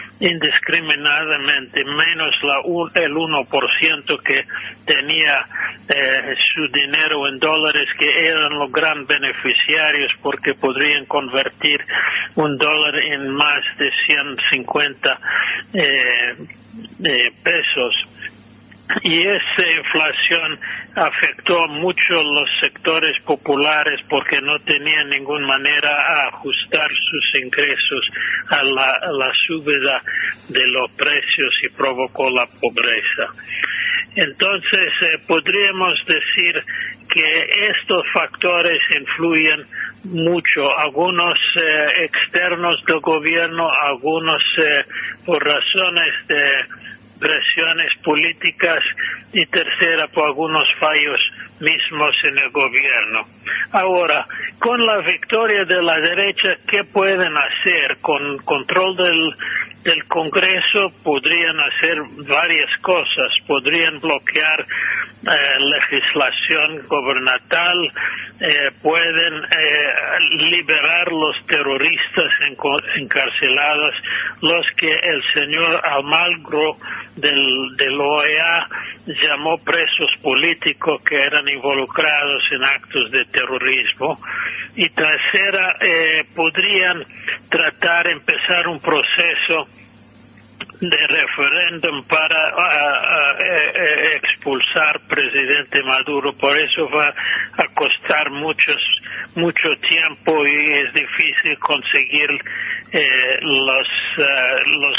indiscriminadamente, menos la, el uno por ciento que tenía eh, su dinero en dólares, que eran los gran beneficiarios porque podrían convertir un dólar en más de ciento cincuenta eh, eh, pesos. y esa inflación afectó mucho los sectores populares porque no tenían ninguna manera a ajustar sus ingresos a la, a la subida de los precios y provocó la pobreza. Entonces, eh, podríamos decir que estos factores influyen mucho, algunos eh, externos del gobierno, algunos eh, por razones de presiones políticas y tercera por algunos fallos mismos en el gobierno. Ahora, con la victoria de la derecha, ¿qué pueden hacer? Con control del, del Congreso podrían hacer varias cosas, podrían bloquear eh, legislación gubernamental, eh, pueden eh, liberar los terroristas encarcelados, los que el señor Almagro del, del O E A llamó presos políticos que eran involucrados en actos de terrorismo. Y tercera, eh, podrían tratar de empezar un proceso de referéndum para uh, uh, eh, expulsar presidente Maduro. Por eso va a costar muchos, mucho tiempo y es difícil conseguir eh, los, uh, los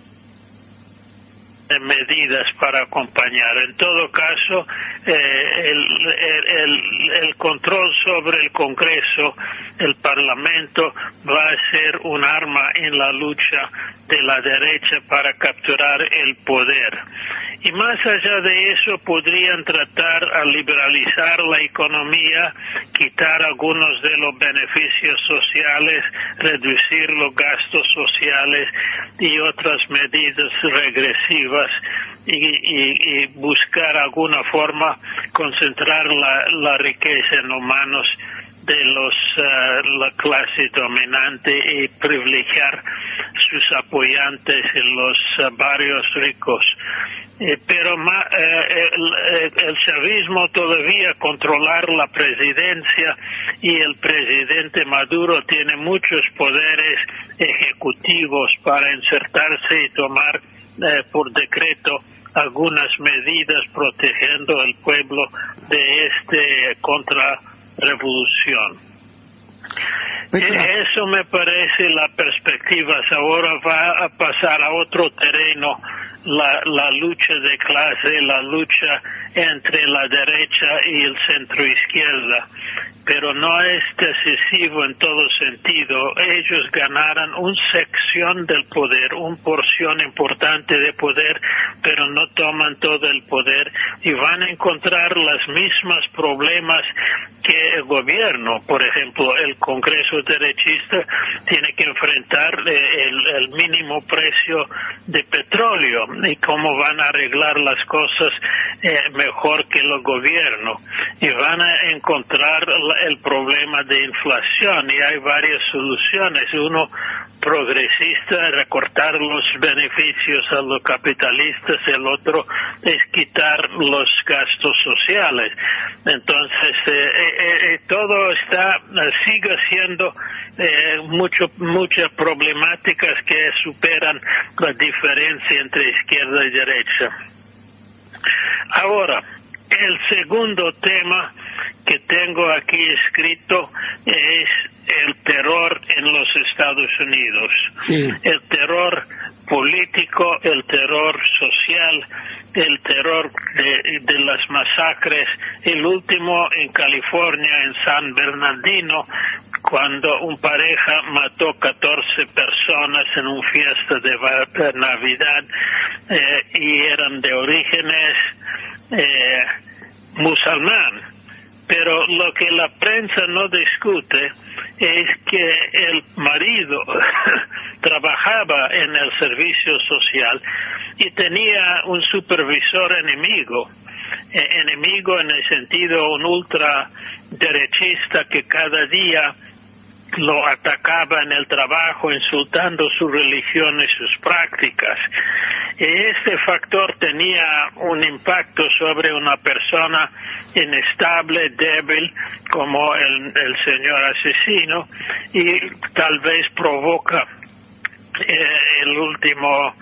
medidas para acompañar. En todo caso, eh, el, el, el control sobre el Congreso, el Parlamento, va a ser un arma en la lucha de la derecha para capturar el poder. Y más allá de eso, podrían tratar a liberalizar la economía, quitar algunos de los beneficios sociales, reducir los gastos sociales y otras medidas regresivas y, y, y buscar alguna forma concentrar la, la riqueza en las manos de los uh, la clase dominante y privilegiar sus apoyantes en los uh, barrios ricos. Eh, pero ma, eh, el, el chavismo todavía controlar la presidencia y el presidente Maduro tiene muchos poderes ejecutivos para insertarse y tomar eh, por decreto algunas medidas protegiendo al pueblo de este contrarrevolución. Eso me parece la perspectiva. Ahora va a pasar a otro terreno la, la lucha de clase, la lucha entre la derecha y el centro izquierda, pero no es decisivo en todo sentido. Ellos ganaron una sección del poder, una porción importante de poder, pero no toman todo el poder y van a encontrar los mismos problemas que el gobierno. Por ejemplo, el Congreso derechista tiene que enfrentar el, el mínimo precio de petróleo y cómo van a arreglar las cosas eh, mejor que el gobierno. Y van a encontrar el problema de inflación y hay varias soluciones. Uno progresista, recortar los beneficios a los capitalistas, el otro es quitar los gastos sociales. Entonces, eh, eh, eh, todo está, eh, sigue siendo eh, mucho, muchas problemáticas que superan la diferencia entre izquierda y derecha. Ahora, el segundo tema que tengo aquí escrito es el terror en los Estados Unidos. Sí. El terror político, el terror social, el terror de, de las masacres, el último en California, en San Bernardino, cuando un pareja mató catorce personas en una fiesta de Navidad eh, y eran de orígenes eh, musulmán. Pero lo que la prensa no discute es que el marido trabajaba en el servicio social y tenía un supervisor enemigo, eh, enemigo en el sentido un ultraderechista que cada día lo atacaba en el trabajo, insultando su religión y sus prácticas. Y este factor tenía un impacto sobre una persona inestable, débil, como el, el señor asesino, y tal vez provoca eh, el último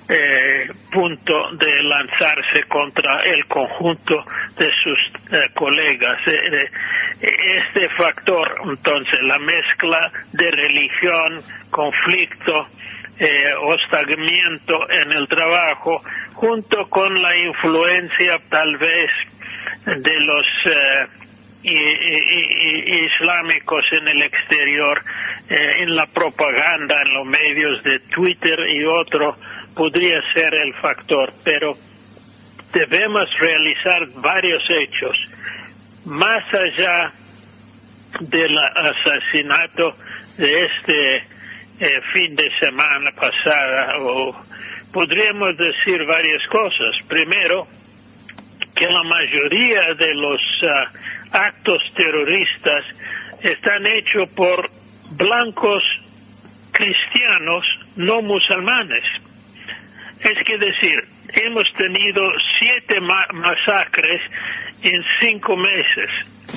eh, punto de lanzarse contra el conjunto de sus eh, colegas. Eh, este factor, entonces, la mezcla de religión, conflicto, eh, hostigamiento en el trabajo, junto con la influencia tal vez de los eh, y, y, y, islámicos en el exterior, eh, en la propaganda, en los medios de Twitter y otro, podría ser el factor, pero debemos realizar varios hechos. Más allá del asesinato de este eh, fin de semana pasada, o podríamos decir varias cosas. Primero, que la mayoría de los uh, actos terroristas están hechos por blancos cristianos no musulmanes. Es que decir, hemos tenido siete ma masacres en cinco meses.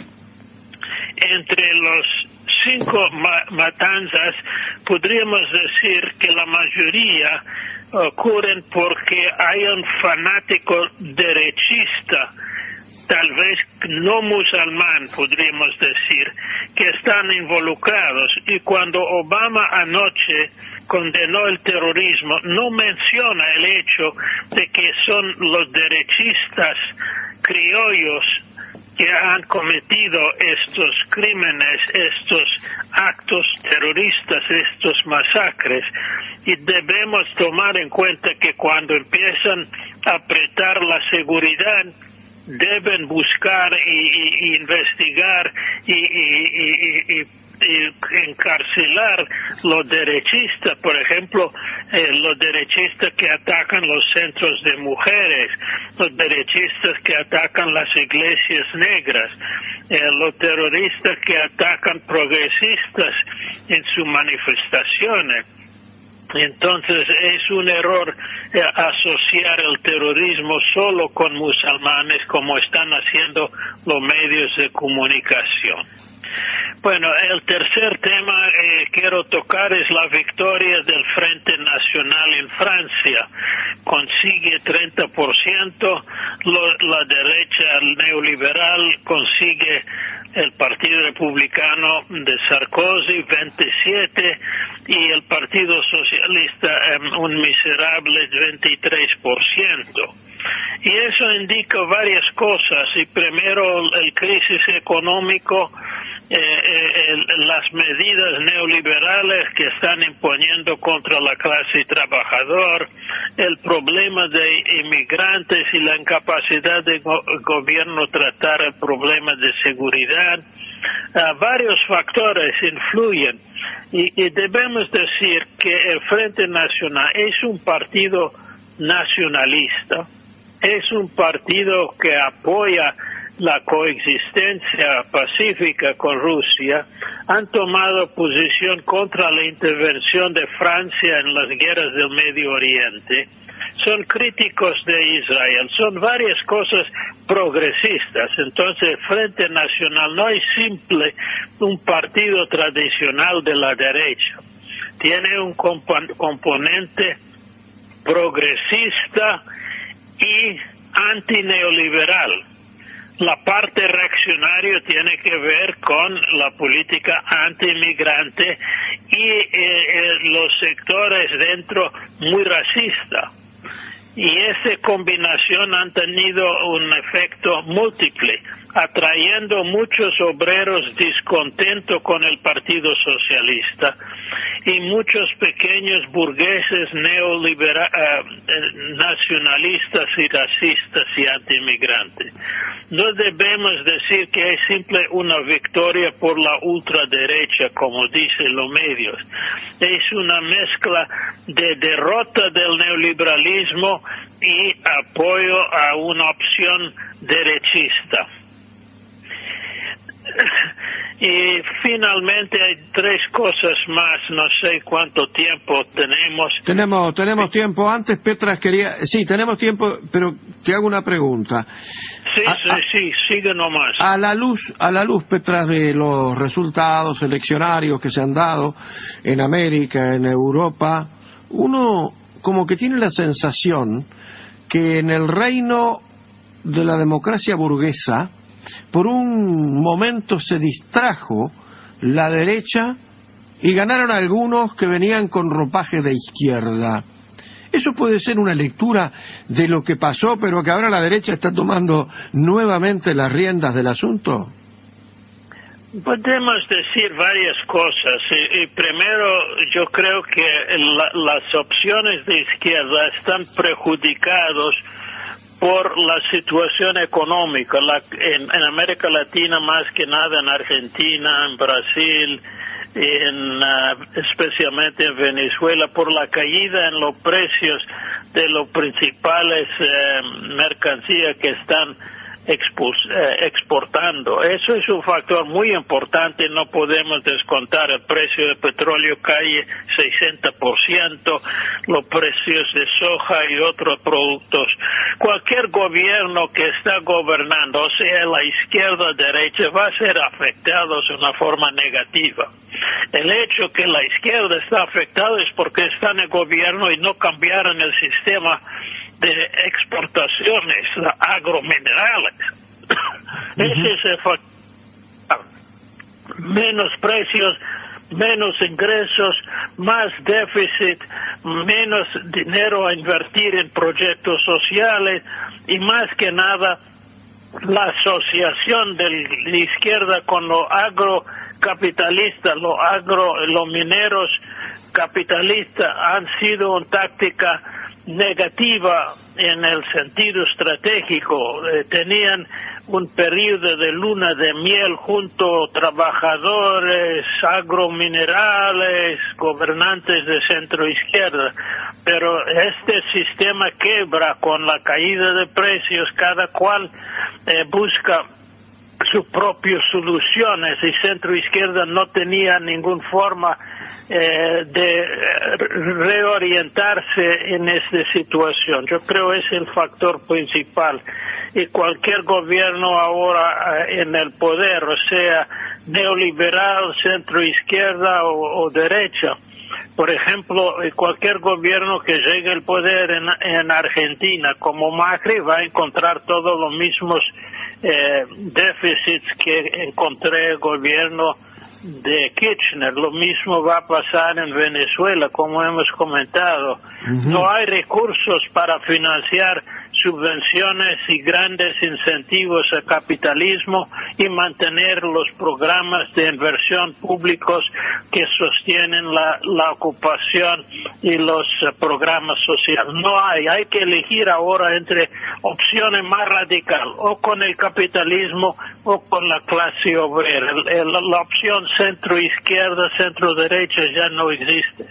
Entre los cinco ma matanzas, podríamos decir que la mayoría ocurren porque hay un fanático derechista, tal vez no musulmán, podríamos decir, que están involucrados. Y cuando Obama anoche condenó el terrorismo, no menciona el hecho de que son los derechistas criollos que han cometido estos crímenes, estos actos terroristas, estos masacres, y debemos tomar en cuenta que cuando empiezan a apretar la seguridad, deben buscar y, y, y investigar y, y, y, y, y encarcelar los derechistas, por ejemplo, eh, los derechistas que atacan los centros de mujeres, los derechistas que atacan las iglesias negras, eh, los terroristas que atacan progresistas en sus manifestaciones. Entonces es un error eh, asociar el terrorismo solo con musulmanes, como están haciendo los medios de comunicación. Bueno, el tercer tema que eh, quiero tocar es la victoria del Frente Nacional en Francia. Consigue treinta por ciento, lo, la derecha neoliberal consigue el Partido Republicano de Sarkozy veintisiete y el Partido Socialista eh, un miserable veintitrés por ciento. Y eso indica varias cosas. Y primero, el crisis económico, eh, eh, el, las medidas neoliberales que están imponiendo contra la clase trabajadora, el problema de inmigrantes y la incapacidad del go gobierno tratar el problema de seguridad. Uh, varios factores influyen y, y debemos decir que el Frente Nacional es un partido nacionalista, es un partido que apoya la coexistencia pacífica con Rusia, han tomado posición contra la intervención de Francia en las guerras del Medio Oriente, son críticos de Israel, son varias cosas progresistas. Entonces el Frente Nacional no es simple un partido tradicional de la derecha, tiene un comp- componente progresista y antineoliberal. La parte reaccionaria tiene que ver con la política anti-inmigrante y eh, eh, los sectores dentro muy racista. Y esa combinación han tenido un efecto múltiple, atrayendo muchos obreros descontentos con el Partido Socialista y muchos pequeños burgueses neolibera uh, nacionalistas y racistas y anti-inmigrantes. No debemos decir que es simple una victoria por la ultraderecha, como dicen los medios. Es una mezcla de derrota del neoliberalismo y apoyo a una opción derechista. Y finalmente hay tres cosas más, no sé cuánto tiempo tenemos. Tenemos tenemos tiempo. Antes, Petras, quería... Sí, tenemos tiempo, pero te hago una pregunta. Sí, a, sí, a, sí, sigue nomás. A la luz, a la luz, Petras, de los resultados eleccionarios que se han dado en América, en Europa, uno como que tiene la sensación que en el reino de la democracia burguesa, por un momento se distrajo la derecha y ganaron algunos que venían con ropaje de izquierda. Eso puede ser una lectura de lo que pasó, pero que ahora la derecha está tomando nuevamente las riendas del asunto. Podemos decir varias cosas. Y, y primero, yo creo que la, las opciones de izquierda están perjudicados por la situación económica la, en, en América Latina, más que nada en Argentina, en Brasil, en, uh, especialmente en Venezuela, por la caída en los precios de los principales uh, mercancías que están Expus, eh, exportando. Eso es un factor muy importante, no podemos descontar. El precio del petróleo cae sesenta por ciento, los precios de soja y otros productos. Cualquier gobierno que está gobernando, o sea, la izquierda o derecha, va a ser afectado de una forma negativa. El hecho que la izquierda está afectada es porque está en el gobierno y no cambiaron el sistema de exportaciones agrominerales. Uh-huh. Ese es el factor. Menos precios, menos ingresos, más déficit, menos dinero a invertir en proyectos sociales y más que nada la asociación de la izquierda con los agrocapitalistas, los agro, los mineros capitalistas han sido una táctica negativa en el sentido estratégico. Eh, tenían un periodo de luna de miel junto a trabajadores, agrominerales, gobernantes de centro izquierda, pero este sistema quebra con la caída de precios. Cada cual eh, busca sus propias soluciones y centro izquierda no tenía ninguna forma eh, de reorientarse en esta situación. Yo creo que es el factor principal, y cualquier gobierno ahora eh, en el poder, o sea, neoliberal, centro izquierda o, o derecha. Por ejemplo, cualquier gobierno que llegue al poder en, en Argentina, como Macri, va a encontrar todos los mismos eh, déficits que encontré el gobierno de Kirchner. Lo mismo va a pasar en Venezuela, como hemos comentado. Uh-huh. No hay recursos para financiar subvenciones y grandes incentivos al capitalismo y mantener los programas de inversión públicos que sostienen la, la ocupación y los uh, programas sociales. No hay, hay que elegir ahora entre opciones más radicales, o con el capitalismo o con la clase obrera. El, el, la opción centro-izquierda, centro-derecha ya no existe.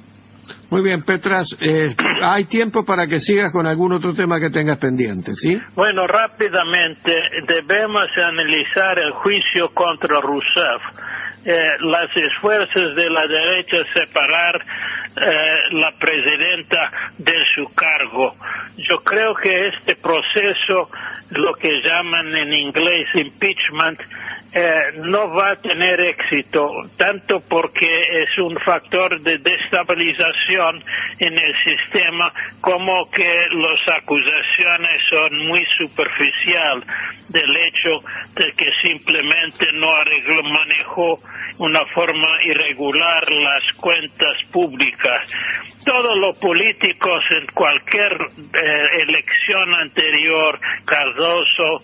Muy bien, Petras, eh, hay tiempo para que sigas con algún otro tema que tengas pendiente, ¿sí? Bueno, rápidamente, debemos analizar el juicio contra Rousseff. Eh, las esfuerzos de la derecha separar eh, la presidenta de su cargo. Yo creo que este proceso, lo que llaman en inglés impeachment, Eh, no va a tener éxito, tanto porque es un factor de destabilización en el sistema, como que las acusaciones son muy superficial del hecho de que simplemente no arregló, manejó una forma irregular las cuentas públicas. Todos los políticos en cualquier eh, elección anterior, Cardoso,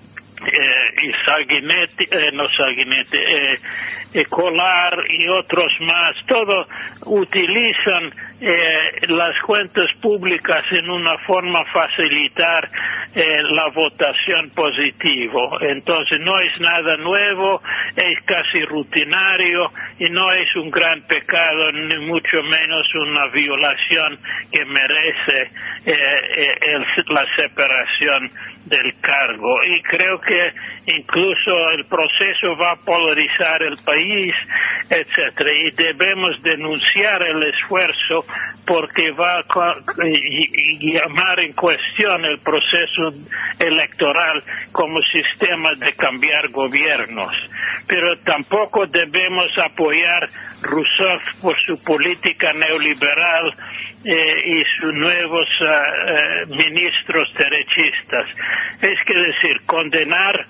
Eh, y Sanguinetti, eh, no Sanguinetti, eh, eh, Colar y otros más, todos utilizan eh, las cuentas públicas en una forma facilitar eh, la votación positivo. Entonces no es nada nuevo, es casi rutinario y no es un gran pecado, ni mucho menos una violación que merece eh, eh, el, la separación del cargo. Y creo que incluso el proceso va a polarizar el país país, etcétera. Y debemos denunciar el esfuerzo porque va a llamar en cuestión el proceso electoral como sistema de cambiar gobiernos. Pero tampoco debemos apoyar Rousseff por su política neoliberal eh, y sus nuevos uh, uh, ministros derechistas. Es que decir, condenar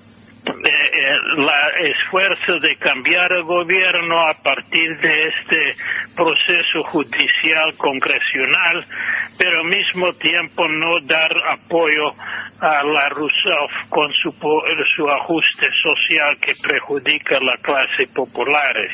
el esfuerzo de cambiar el gobierno a partir de este proceso judicial congresional, pero al mismo tiempo no dar apoyo a la Rousseff con su, su ajuste social que perjudica a las clases populares.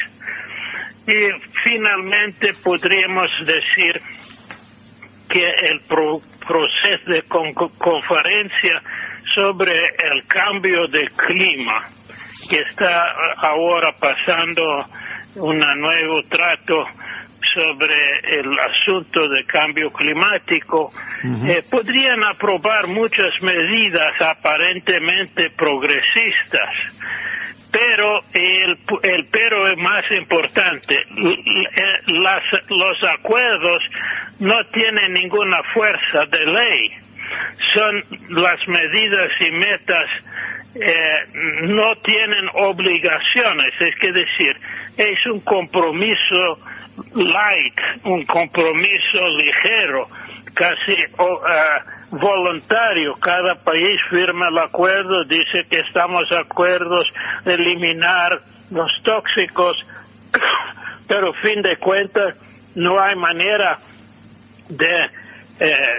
Y finalmente podríamos decir que el pro, proceso de con, conferencia sobre el cambio de clima que está ahora pasando un nuevo trato sobre el asunto de cambio climático, uh-huh. eh, podrían aprobar muchas medidas aparentemente progresistas, pero el, el pero es más importante, las, los acuerdos no tienen ninguna fuerza de ley. Son las medidas y metas eh, no tienen obligaciones, es que decir, es un compromiso light, un compromiso ligero, casi uh, voluntario. Cada país firma el acuerdo, dice que estamos de acuerdo de eliminar los tóxicos, pero a fin de cuentas no hay manera de eh,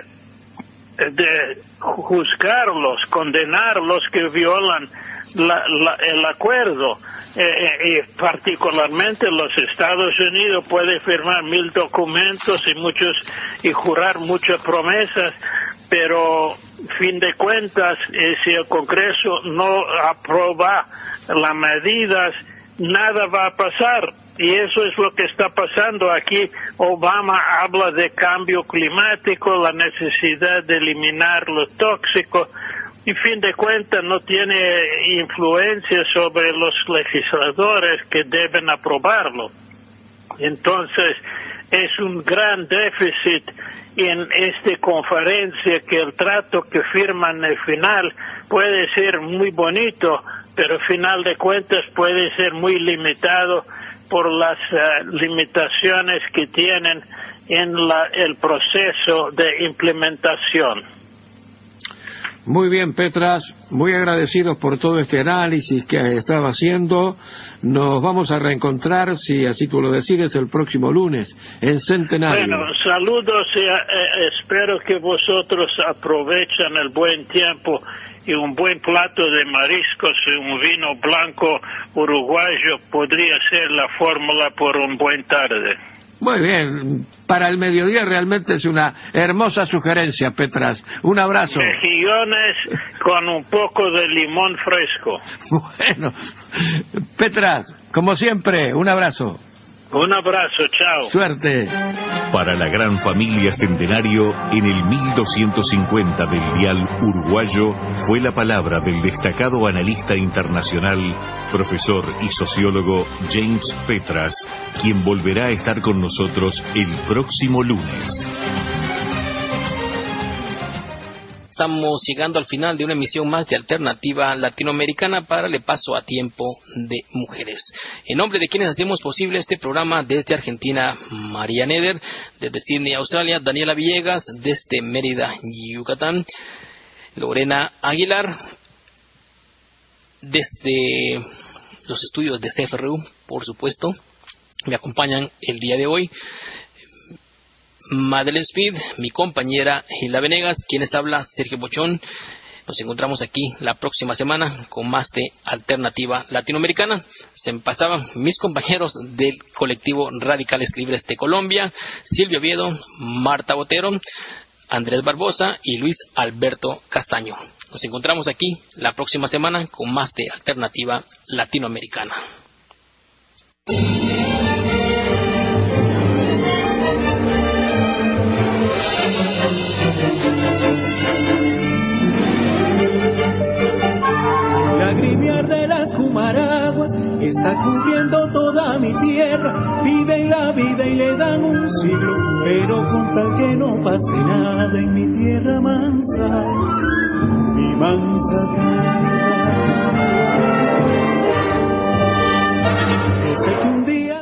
de juzgarlos, condenarlos que violan la, la, el acuerdo. Eh, eh, y particularmente los Estados Unidos pueden firmar mil documentos y muchos y jurar muchas promesas, pero fin de cuentas, eh, si el Congreso no aprueba las medidas, nada va a pasar. Y eso es lo que está pasando aquí. Obama habla de cambio climático, la necesidad de eliminar lo tóxico, y fin de cuentas no tiene influencia sobre los legisladores que deben aprobarlo. Entonces, es un gran déficit en esta conferencia que el trato que firman al final puede ser muy bonito, pero al final de cuentas puede ser muy limitado por las uh, limitaciones que tienen en la, el proceso de implementación. Muy bien, Petras, muy agradecidos por todo este análisis que estaba haciendo. Nos vamos a reencontrar, si así tú lo decides, el próximo lunes en Centenario. Bueno, saludos y eh, espero que vosotros aprovechen el buen tiempo y un buen plato de mariscos y un vino blanco uruguayo podría ser la fórmula por un buen tarde. Muy bien, para el mediodía realmente es una hermosa sugerencia, Petras. Un abrazo. Mejillones con un poco de limón fresco. Bueno, Petras, como siempre, un abrazo. Un abrazo, chao. Suerte. Para la gran familia Centenario, en el mil doscientos cincuenta del dial uruguayo, fue la palabra del destacado analista internacional, profesor y sociólogo James Petras, quien volverá a estar con nosotros el próximo lunes. Estamos llegando al final de una emisión más de Alternativa Latinoamericana para darle paso a Tiempo de Mujeres. En nombre de quienes hacemos posible este programa desde Argentina, María Neder, desde Sydney, Australia, Daniela Villegas, desde Mérida, Yucatán, Lorena Aguilar, desde los estudios de C F R U, por supuesto, me acompañan el día de hoy Madeleine Speed, mi compañera Hilda Venegas, quienes habla Sergio Bochón. Nos encontramos aquí la próxima semana con más de Alternativa Latinoamericana. Se me pasaban mis compañeros del colectivo Radicales Libres de Colombia, Silvio Oviedo, Marta Botero, Andrés Barbosa y Luis Alberto Castaño. Nos encontramos aquí la próxima semana con más de Alternativa Latinoamericana. Lagrimear de las cumaras aguas, está cubriendo toda mi tierra. Viven la vida y le dan un siglo, pero con tal que no pase nada en mi tierra mansa, mi mansa tierra. Ese que un día